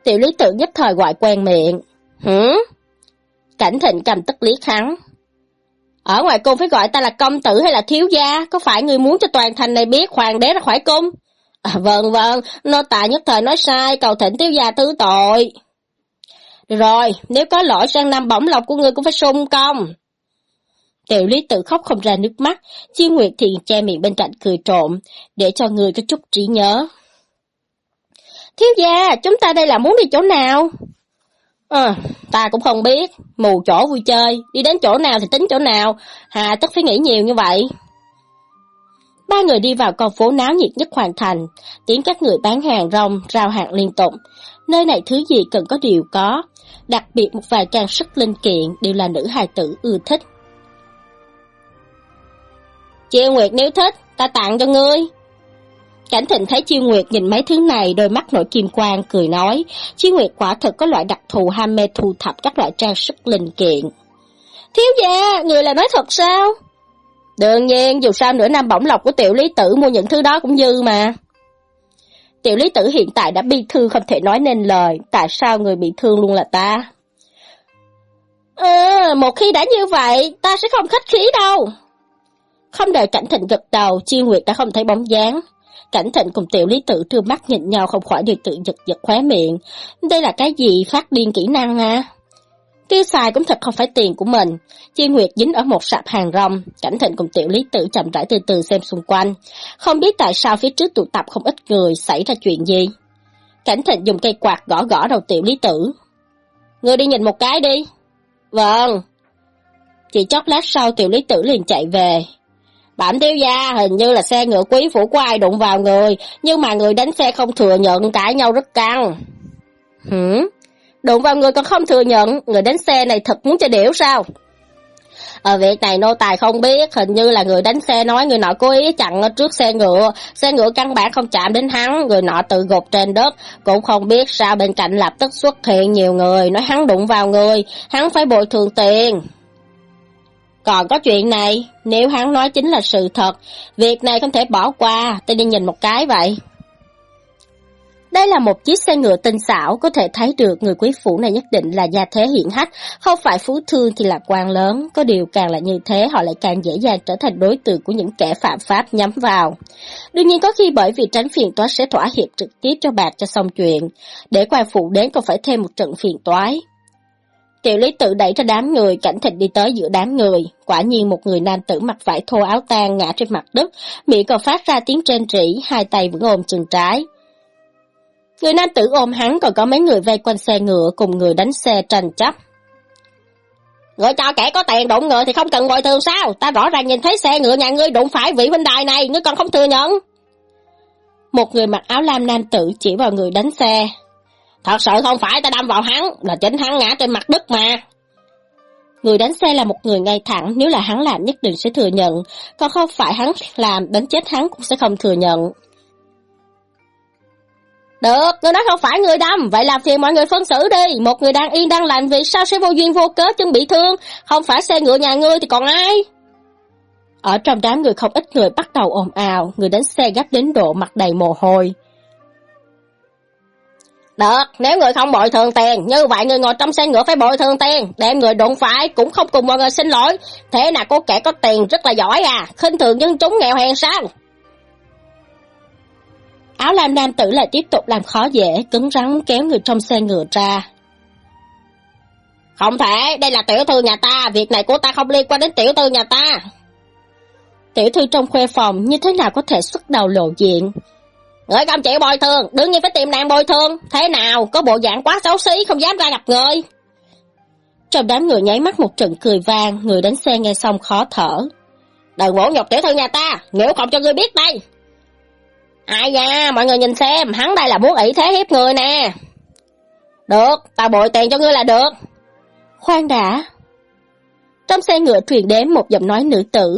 Tiểu Lý Tự nhất thời gọi quen miệng. Hử? Cảnh Thịnh cầm tức liếc hắn. Ở ngoài cung phải gọi ta là công tử hay là thiếu gia? Có phải người muốn cho toàn thành này biết hoàng đế ra khỏi cung? À, vâng vâng, nô tài nhất thời nói sai, cầu thỉnh thiếu gia thứ tội. Được rồi, nếu có lỗi sang năm bổng lộc của ngươi cũng phải sung công. Tiểu Lý Tự khóc không ra nước mắt, Chiêu Nguyệt thì che miệng bên cạnh cười trộm, để cho người có chút trí nhớ. Thiếu gia, chúng ta đây là muốn đi chỗ nào? À, ta cũng không biết, mù chỗ vui chơi, đi đến chỗ nào thì tính chỗ nào, hà tất phải nghĩ nhiều như vậy. Ba người đi vào con phố náo nhiệt nhất hoàn thành, tiếng các người bán hàng rong, rao hàng liên tục. Nơi này thứ gì cần có đều có, đặc biệt một vài trang sức linh kiện đều là nữ hài tử ưa thích. Chiêu Nguyệt nếu thích, ta tặng cho ngươi. Cảnh Thịnh thấy Chiêu Nguyệt nhìn mấy thứ này, đôi mắt nổi kim quang, cười nói, Chiêu Nguyệt quả thật có loại đặc thù ham mê thu thập các loại trang sức linh kiện. Thiếu gia, người là nói thật sao? Đương nhiên, dù sao nửa năm bổng lộc của Tiểu Lý Tử mua những thứ đó cũng dư mà. Tiểu Lý Tử hiện tại đã bi thương không thể nói nên lời, tại sao người bị thương luôn là ta? À, một khi đã như vậy, ta sẽ không khách khí đâu. Không đợi Cảnh Thịnh gật đầu, Chiêu Nguyệt đã không thấy bóng dáng. Cảnh Thịnh cùng Tiểu Lý Tử đưa mắt nhìn nhau không khỏi được tự giật giật khóe miệng. Đây là cái gì phát điên kỹ năng à? Tiêu xài cũng thật không phải tiền của mình. Chiêu Nguyệt dính ở một sạp hàng rong, Cảnh Thịnh cùng Tiểu Lý Tử chậm rãi từ từ xem xung quanh. Không biết tại sao phía trước tụ tập không ít người, xảy ra chuyện gì. Cảnh Thịnh dùng cây quạt gõ gõ đầu Tiểu Lý Tử. Ngươi đi nhìn một cái đi. Vâng. Chỉ chốc lát sau Tiểu Lý Tử liền chạy về. Bẩm thiếu gia, hình như là xe ngựa quý phủ của ai đụng vào người, nhưng mà người đánh xe không thừa nhận, cãi nhau rất căng. Hử? Đụng vào người còn không thừa nhận, người đánh xe này thật muốn chơi điểu sao? Ở việc này nô tài không biết, hình như là người đánh xe nói người nọ cố ý chặn ở trước xe ngựa, xe ngựa căn bản không chạm đến hắn, người nọ tự gục trên đất, cũng không biết sao bên cạnh lập tức xuất hiện nhiều người, nói hắn đụng vào người, hắn phải bồi thường tiền. Còn có chuyện này, nếu hắn nói chính là sự thật, việc này không thể bỏ qua, tôi đi nhìn một cái vậy. Đây là một chiếc xe ngựa tinh xảo, có thể thấy được người quý phủ này nhất định là gia thế hiển hách, không phải phú thương thì là quan lớn, có điều càng là như thế họ lại càng dễ dàng trở thành đối tượng của những kẻ phạm pháp nhắm vào. Đương nhiên có khi bởi vì tránh phiền toái sẽ thỏa hiệp trực tiếp cho bạc cho xong chuyện, để quan phủ đến còn phải thêm một trận phiền toái. Tiểu Lý Tự đẩy ra đám người, Cảnh Thịnh đi tới giữa đám người, quả nhiên một người nam tử mặc vải thô áo tang ngã trên mặt đất, miệng còn phát ra tiếng rên rỉ, hai tay vẫn ôm chân trái. Người nam tử ôm hắn, còn có mấy người vây quanh xe ngựa cùng người đánh xe tranh chấp. Người cho kẻ có tiền đụng ngựa thì không cần bồi thường sao? Ta rõ ràng nhìn thấy xe ngựa nhà ngươi đụng phải vị huynh đài này, ngươi còn không thừa nhận. Một người mặc áo lam nam tử chỉ vào người đánh xe. Thật sự không phải ta đâm vào hắn, là chính hắn ngã trên mặt đất mà. Người đánh xe là một người ngay thẳng, nếu là hắn làm nhất định sẽ thừa nhận, còn không phải hắn làm, đến chết hắn cũng sẽ không thừa nhận. Được, người nói không phải người đâm, vậy làm phiền mọi người phân xử đi, một người đang yên đang lành vì sao sẽ vô duyên vô cớ chân bị thương, không phải xe ngựa nhà ngươi thì còn ai? Ở trong đám người không ít người bắt đầu ồn ào, người đánh xe gấp đến độ mặt đầy mồ hôi. Được, nếu người không bồi thường tiền, như vậy người ngồi trong xe ngựa phải bồi thường tiền, đem người đụng phải cũng không cùng mọi người xin lỗi, thế nào cô kẻ có tiền rất là giỏi à, khinh thường dân chúng nghèo hèn sao? Áo lam nam tử lại tiếp tục làm khó dễ, cứng rắn kéo người trong xe ngựa ra. Không thể, đây là tiểu thư nhà ta, việc này của ta không liên quan đến tiểu thư nhà ta. Tiểu thư trong khuê phòng như thế nào có thể xuất đầu lộ diện. Người không chịu bồi thường, đương nhiên phải tìm nàng bồi thường, thế nào, có bộ dạng quá xấu xí, không dám ra gặp người. Trong đám người nháy mắt một trận cười vang, người đánh xe nghe xong khó thở. Đừng vỗ nhục tiểu thư nhà ta, nếu không cho ngươi biết đây. Ai da, mọi người nhìn xem, hắn đây là muốn ỷ thế hiếp người nè. Được, ta bồi tiền cho ngươi là được. Khoan đã. Trong xe ngựa truyền đến một giọng nói nữ tử.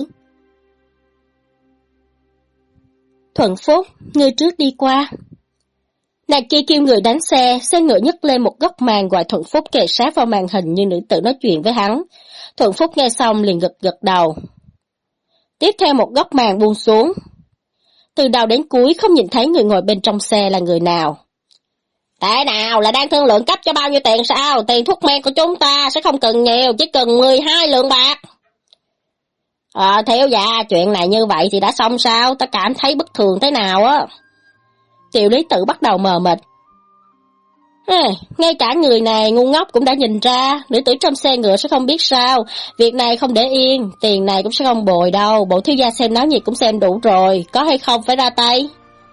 Thuận Phúc, ngươi trước đi qua. Nàng kia kêu người đánh xe, xe ngựa nhấc lên một góc màn gọi Thuận Phúc kề sát vào màn hình như nữ tử nói chuyện với hắn. Thuận Phúc nghe xong liền gật gật đầu. Tiếp theo một góc màn buông xuống. Từ đầu đến cuối không nhìn thấy người ngồi bên trong xe là người nào. Thế nào, là đang thương lượng cấp cho bao nhiêu tiền sao? Tiền thuốc men của chúng ta sẽ không cần nhiều, chỉ cần mười hai lượng bạc. Ờ, thiếu gia, chuyện này như vậy thì đã xong sao? Ta cảm thấy bất thường thế nào á. Tiểu lý tự bắt đầu mờ mịt. À, ngay cả người này ngu ngốc cũng đã nhìn ra, nữ tử trong xe ngựa sẽ không biết sao. Việc này không để yên, tiền này cũng sẽ không bồi đâu. Bộ thiếu gia xem náo nhiệt cũng xem đủ rồi, có hay không phải ra tay?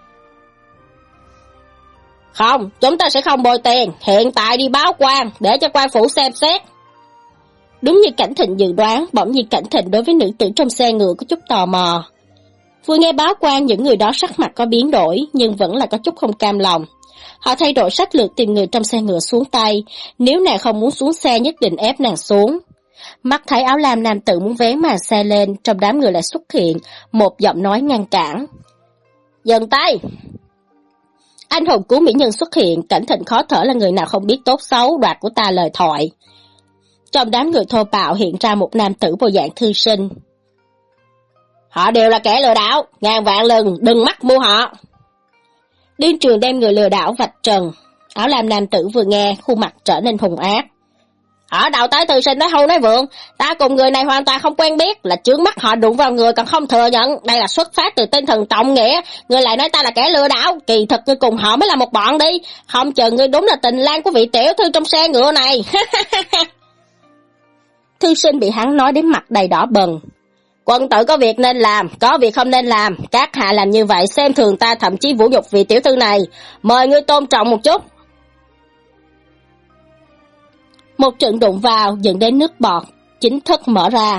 Không, chúng ta sẽ không bồi tiền, hiện tại đi báo quan, để cho quan phủ xem xét. Đúng như Cảnh Thịnh dự đoán, bỗng nhiên Cảnh Thịnh đối với nữ tử trong xe ngựa có chút tò mò. Vừa nghe báo quan, những người đó sắc mặt có biến đổi, nhưng vẫn là có chút không cam lòng. Họ thay đổi sách lược tìm người trong xe ngựa xuống tay, nếu nàng không muốn xuống xe nhất định ép nàng xuống. Mắt thấy áo lam nam tử muốn vén màn xe lên, trong đám người lại xuất hiện một giọng nói ngăn cản. Dừng tay! Anh hùng cứu mỹ nhân xuất hiện, Cảnh Thịnh khó thở là người nào không biết tốt xấu đoạt của ta lời thoại. Trong đám người thô bạo hiện ra một nam tử bộ dạng thư sinh. Họ đều là kẻ lừa đảo, ngàn vạn lần đừng mắc mua họ. Điên trường đem người lừa đảo vạch trần. Áo lam nam tử vừa nghe, khuôn mặt trở nên hung ác. Ở đầu tới thư sinh tới hưu nói vượng, ta cùng người này hoàn toàn không quen biết, là chướng mắt họ đụng vào người còn không thừa nhận, đây là xuất phát từ tinh thần trọng nghĩa, người lại nói ta là kẻ lừa đảo, kỳ thực ngươi cùng họ mới là một bọn đi, không chờ ngươi đúng là tình lang của vị tiểu thư trong xe ngựa này. Thư sinh bị hắn nói đến mặt đầy đỏ bừng. Quân tử có việc nên làm, có việc không nên làm, các hạ làm như vậy xem thường ta, thậm chí vũ nhục vị tiểu thư này, mời ngươi tôn trọng một chút. Một trận đụng vào dẫn đến nước bọt chính thức mở ra.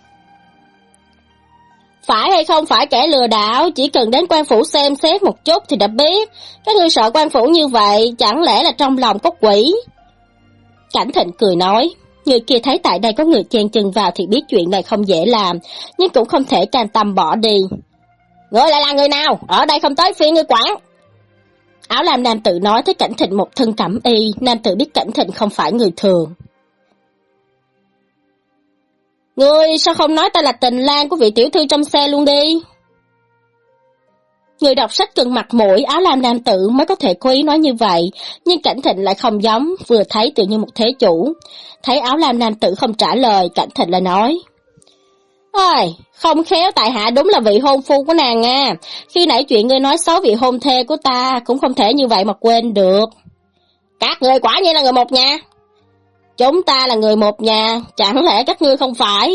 Phải hay không phải kẻ lừa đảo, chỉ cần đến quan phủ xem xét một chút thì đã biết. Các ngươi sợ quan phủ như vậy, chẳng lẽ là trong lòng có quỷ? Cảnh Thịnh cười nói, người kia thấy tại đây có người chen chân vào thì biết chuyện này không dễ làm, nhưng cũng không thể cam tâm bỏ đi. Ngươi lại là người nào? Ở đây không tới phiên ngươi quản. Áo lam nam tử nói tới Cảnh Thịnh một thân cẩm y, nam tử biết Cảnh Thịnh không phải người thường. Ngươi sao không nói ta là tình lang của vị tiểu thư trong xe luôn đi? Người đọc sách cần mặt mũi, áo lam nam tử mới có thể cố ý nói như vậy, nhưng Cảnh Thịnh lại không giống, vừa thấy tự như một thế chủ. Thấy áo lam nam tử không trả lời, Cảnh Thịnh lại nói. Ôi, không khéo tại hạ đúng là vị hôn phu của nàng nha. Khi nãy chuyện ngươi nói xấu vị hôn thê của ta cũng không thể như vậy mà quên được. Các ngươi quả nhiên là người một nhà. Chúng ta là người một nhà, chẳng lẽ các ngươi không phải?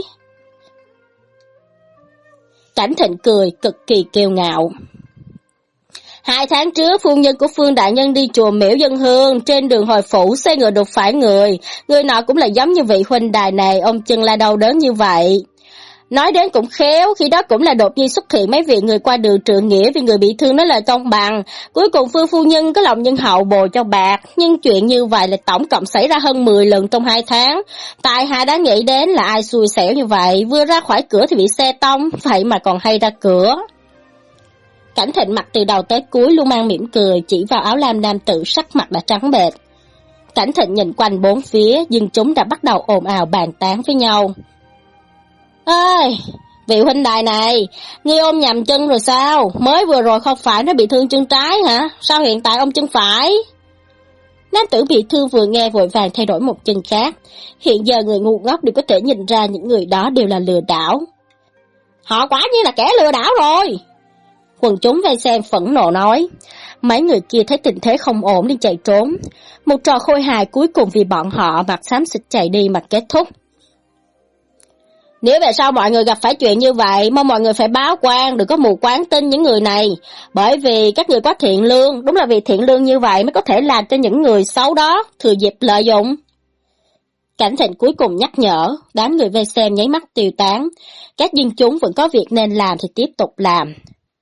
Cảnh Thịnh cười cực kỳ kiêu ngạo. Hai tháng trước, phu nhân của Phương đại nhân đi chùa miễu dân hương, trên đường hồi phủ xe ngựa đụng phải người. Người nọ cũng là giống như vị huynh đài này, ôm chân la đau đớn như vậy. Nói đến cũng khéo, khi đó cũng là đột nhiên xuất hiện mấy vị người qua đường trượng nghĩa vì người bị thương nói lời công bằng. Cuối cùng Phương phu nhân có lòng nhân hậu bồi cho bạc, nhưng chuyện như vậy là tổng cộng xảy ra hơn mười lần trong hai tháng. Tại hạ đã nghĩ đến là ai xui xẻo như vậy, vừa ra khỏi cửa thì bị xe tông, vậy mà còn hay ra cửa. Cảnh Thịnh mặt từ đầu tới cuối luôn mang mỉm cười, chỉ vào áo lam nam tử sắc mặt đã trắng bệch. Cảnh Thịnh nhìn quanh bốn phía, nhưng chúng đã bắt đầu ồn ào bàn tán với nhau. Ê, vị huynh đài này, ngươi ôm nhầm chân rồi sao? Mới vừa rồi không phải nó bị thương chân trái hả? Sao hiện tại ôm chân phải? Nam tử bị thương vừa nghe vội vàng thay đổi một chân khác. Hiện giờ người ngu ngốc đều có thể nhìn ra những người đó đều là lừa đảo. Họ quả nhiên là kẻ lừa đảo rồi. Quần chúng vây xem phẫn nộ nói. Mấy người kia thấy tình thế không ổn nên chạy trốn. Một trò khôi hài cuối cùng vì bọn họ mặt xám xịt chạy đi mà kết thúc. Nếu về sau mọi người gặp phải chuyện như vậy, mong mọi người phải báo quan, đừng có mù quáng tin những người này. Bởi vì các người quá thiện lương, đúng là vì thiện lương như vậy mới có thể làm cho những người xấu đó thừa dịp lợi dụng. Cảnh Thịnh cuối cùng nhắc nhở, đám người vây xem nháy mắt tiêu tán. Các dân chúng vẫn có việc nên làm thì tiếp tục làm.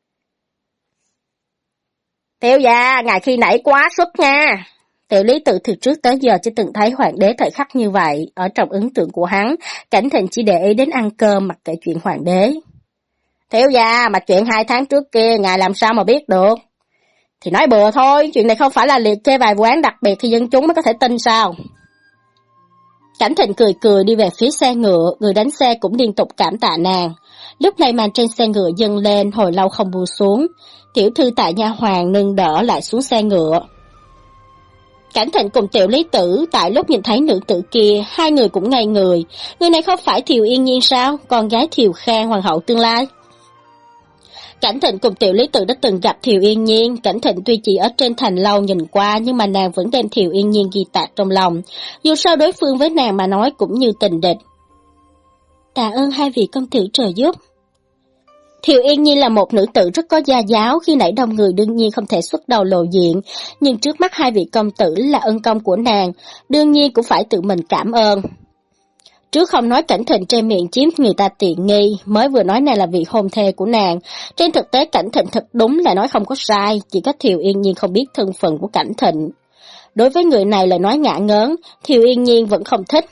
Tiểu gia, ngài khi nãy quá xuất nha. Tiểu lý tự từ trước tới giờ chưa từng thấy hoàng đế thời khắc như vậy. Ở trong ấn tượng của hắn, Cảnh Thịnh chỉ để ý đến ăn cơm mặc kệ chuyện hoàng đế. Tiểu gia, mà chuyện hai tháng trước kia ngài làm sao mà biết được? Thì nói bừa thôi, chuyện này không phải là liệt kê vài vụ án đặc biệt thì dân chúng mới có thể tin sao? Cảnh Thịnh cười cười đi về phía xe ngựa, người đánh xe cũng liên tục cảm tạ nàng. Lúc này màn trên xe ngựa dâng lên, hồi lâu không buông xuống. Tiểu thư tại nha hoàng nâng đỡ lại xuống xe ngựa. Cảnh Thịnh cùng Tiểu Lý Tử tại lúc nhìn thấy nữ tử kia, hai người cũng ngây người. Người này không phải Thiều Yên Nhiên sao? Con gái Thiều Khang, hoàng hậu tương lai. Cảnh Thịnh cùng Tiểu Lý Tử đã từng gặp Thiều Yên Nhiên. Cảnh Thịnh tuy chỉ ở trên thành lâu nhìn qua, nhưng mà nàng vẫn đem Thiều Yên Nhiên ghi tạc trong lòng. Dù sao đối phương với nàng mà nói cũng như tình địch. Tạ ơn hai vị công tử trợ giúp. Thiều Yên Nhiên là một nữ tử rất có gia giáo, khi nãy đông người đương nhiên không thể xuất đầu lộ diện, nhưng trước mắt hai vị công tử là ân công của nàng, đương nhiên cũng phải tự mình cảm ơn. Trước không nói Cảnh Thịnh trên miệng chiếm người ta tiện nghi, mới vừa nói này là vị hôn thê của nàng, trên thực tế Cảnh Thịnh thật đúng là nói không có sai, chỉ có Thiều Yên Nhiên không biết thân phận của Cảnh Thịnh. Đối với người này lời nói ngả ngớn, Thiều Yên Nhiên vẫn không thích.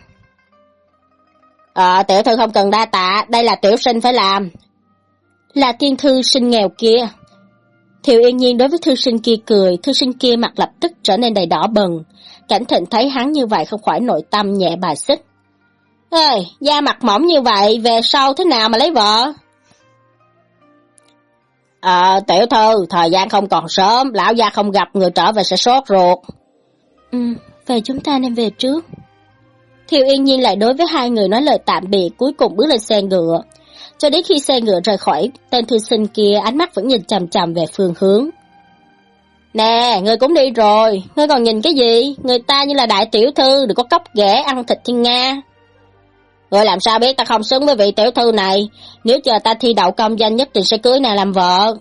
Ờ, tiểu thư không cần đa tạ, đây là tiểu sinh phải làm. Là tiên thư sinh nghèo kia. Thiều Yên Nhiên đối với thư sinh kia cười, thư sinh kia mặt lập tức trở nên đầy đỏ bừng. Cảnh Thịnh thấy hắn như vậy không khỏi nội tâm nhẹ bài xích. Ê, da mặt mỏng như vậy, về sau thế nào mà lấy vợ? Ờ, tiểu thư, thời gian không còn sớm, lão gia không gặp người trở về sẽ sốt ruột. Ừ, vậy chúng ta nên về trước. Thiều Yên Nhiên lại đối với hai người nói lời tạm biệt, cuối cùng bước lên xe ngựa. Cho đến khi xe ngựa rời khỏi, tên thư sinh kia ánh mắt vẫn nhìn chằm chằm về phương hướng. Nè, ngươi cũng đi rồi, ngươi còn nhìn cái gì? Người ta như là đại tiểu thư, đừng có cóc ghẻ ăn thịt thiên nga. Ngươi làm sao biết ta không xứng với vị tiểu thư này? Nếu chờ ta thi đậu công danh nhất định sẽ cưới nàng làm vợ.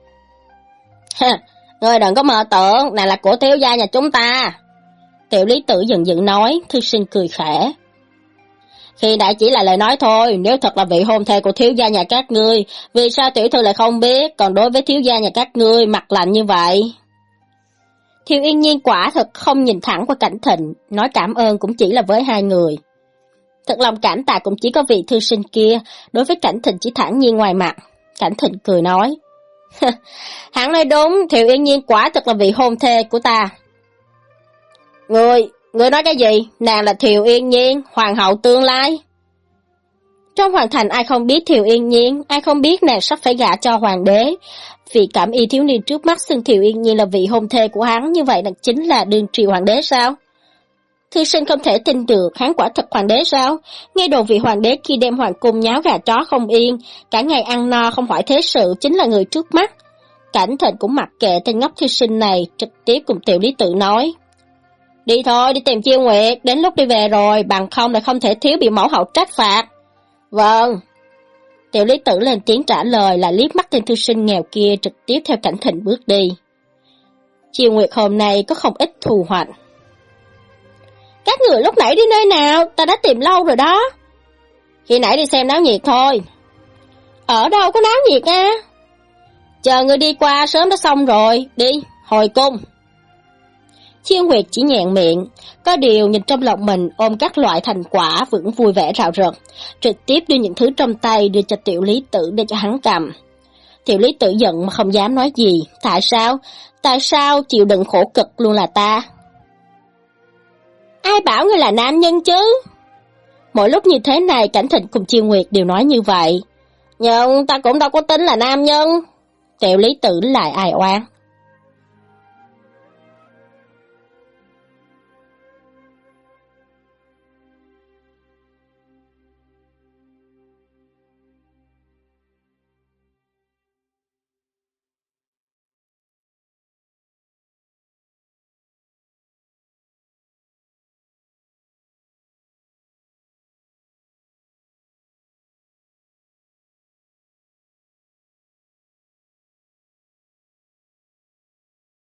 Ngươi đừng có mơ tưởng, nàng là của thiếu gia nhà chúng ta. Tiểu Lý Tử giận dữ nói, thư sinh cười khẽ. Khi nãy chỉ là lời nói thôi, nếu thật là vị hôn thê của thiếu gia nhà các ngươi, vì sao tiểu thư lại không biết, còn đối với thiếu gia nhà các ngươi mặt lạnh như vậy? Thiều Yên Nhiên quả thật không nhìn thẳng qua Cảnh Thịnh, nói cảm ơn cũng chỉ là với hai người. Thật lòng cảm tạ cũng chỉ có vị thư sinh kia, đối với Cảnh Thịnh chỉ thản nhiên ngoài mặt. Cảnh Thịnh cười nói, hắn nói đúng, Thiều Yên Nhiên quả thật là vị hôn thê của ta. Ngươi, ngươi nói cái gì? Nàng là Thiều Yên Nhiên, hoàng hậu tương lai. Trong hoàng thành ai không biết Thiều Yên Nhiên, ai không biết nàng sắp phải gả cho hoàng đế. Vị cảm y thiếu niên trước mắt xưng Thiều Yên Nhiên là vị hôn thê của hắn, như vậy là chính là đương triều hoàng đế sao? Thư sinh không thể tin được, hắn quả thật hoàng đế sao? Nghe đồn vị hoàng đế khi đem hoàng cung nháo gà chó không yên, cả ngày ăn no không hỏi thế sự, chính là người trước mắt. Cảnh Thịnh cũng mặc kệ tên ngốc thư sinh này, trực tiếp cùng Tiểu Lý Tự nói. Đi thôi, đi tìm Chiêu Nguyệt, đến lúc đi về rồi, bằng không lại không thể thiếu bị mẫu hậu trách phạt. Vâng. Tiểu Lý Tử lên tiếng trả lời, là liếc mắt tên thư sinh nghèo kia, trực tiếp theo Cảnh Thịnh bước đi. Chiêu Nguyệt hôm nay có không ít thù hoạch. Các người lúc nãy đi nơi nào? Ta đã tìm lâu rồi đó. Khi nãy đi xem náo nhiệt thôi. Ở đâu có náo nhiệt á? Chờ người đi qua sớm đã xong rồi, đi, hồi cung. Chiêu Nguyệt chỉ nhẹn miệng, có điều nhìn trong lòng mình ôm các loại thành quả vẫn vui vẻ rạo rực, trực tiếp đưa những thứ trong tay đưa cho Tiểu Lý Tử để cho hắn cầm. Tiểu Lý Tử giận mà không dám nói gì, tại sao? Tại sao chịu đựng khổ cực luôn là ta? Ai bảo ngươi là nam nhân chứ? Mỗi lúc như thế này Cảnh Thịnh cùng Chiêu Nguyệt đều nói như vậy. Nhưng ta cũng đâu có tính là nam nhân. Tiểu Lý Tử lại ai oán.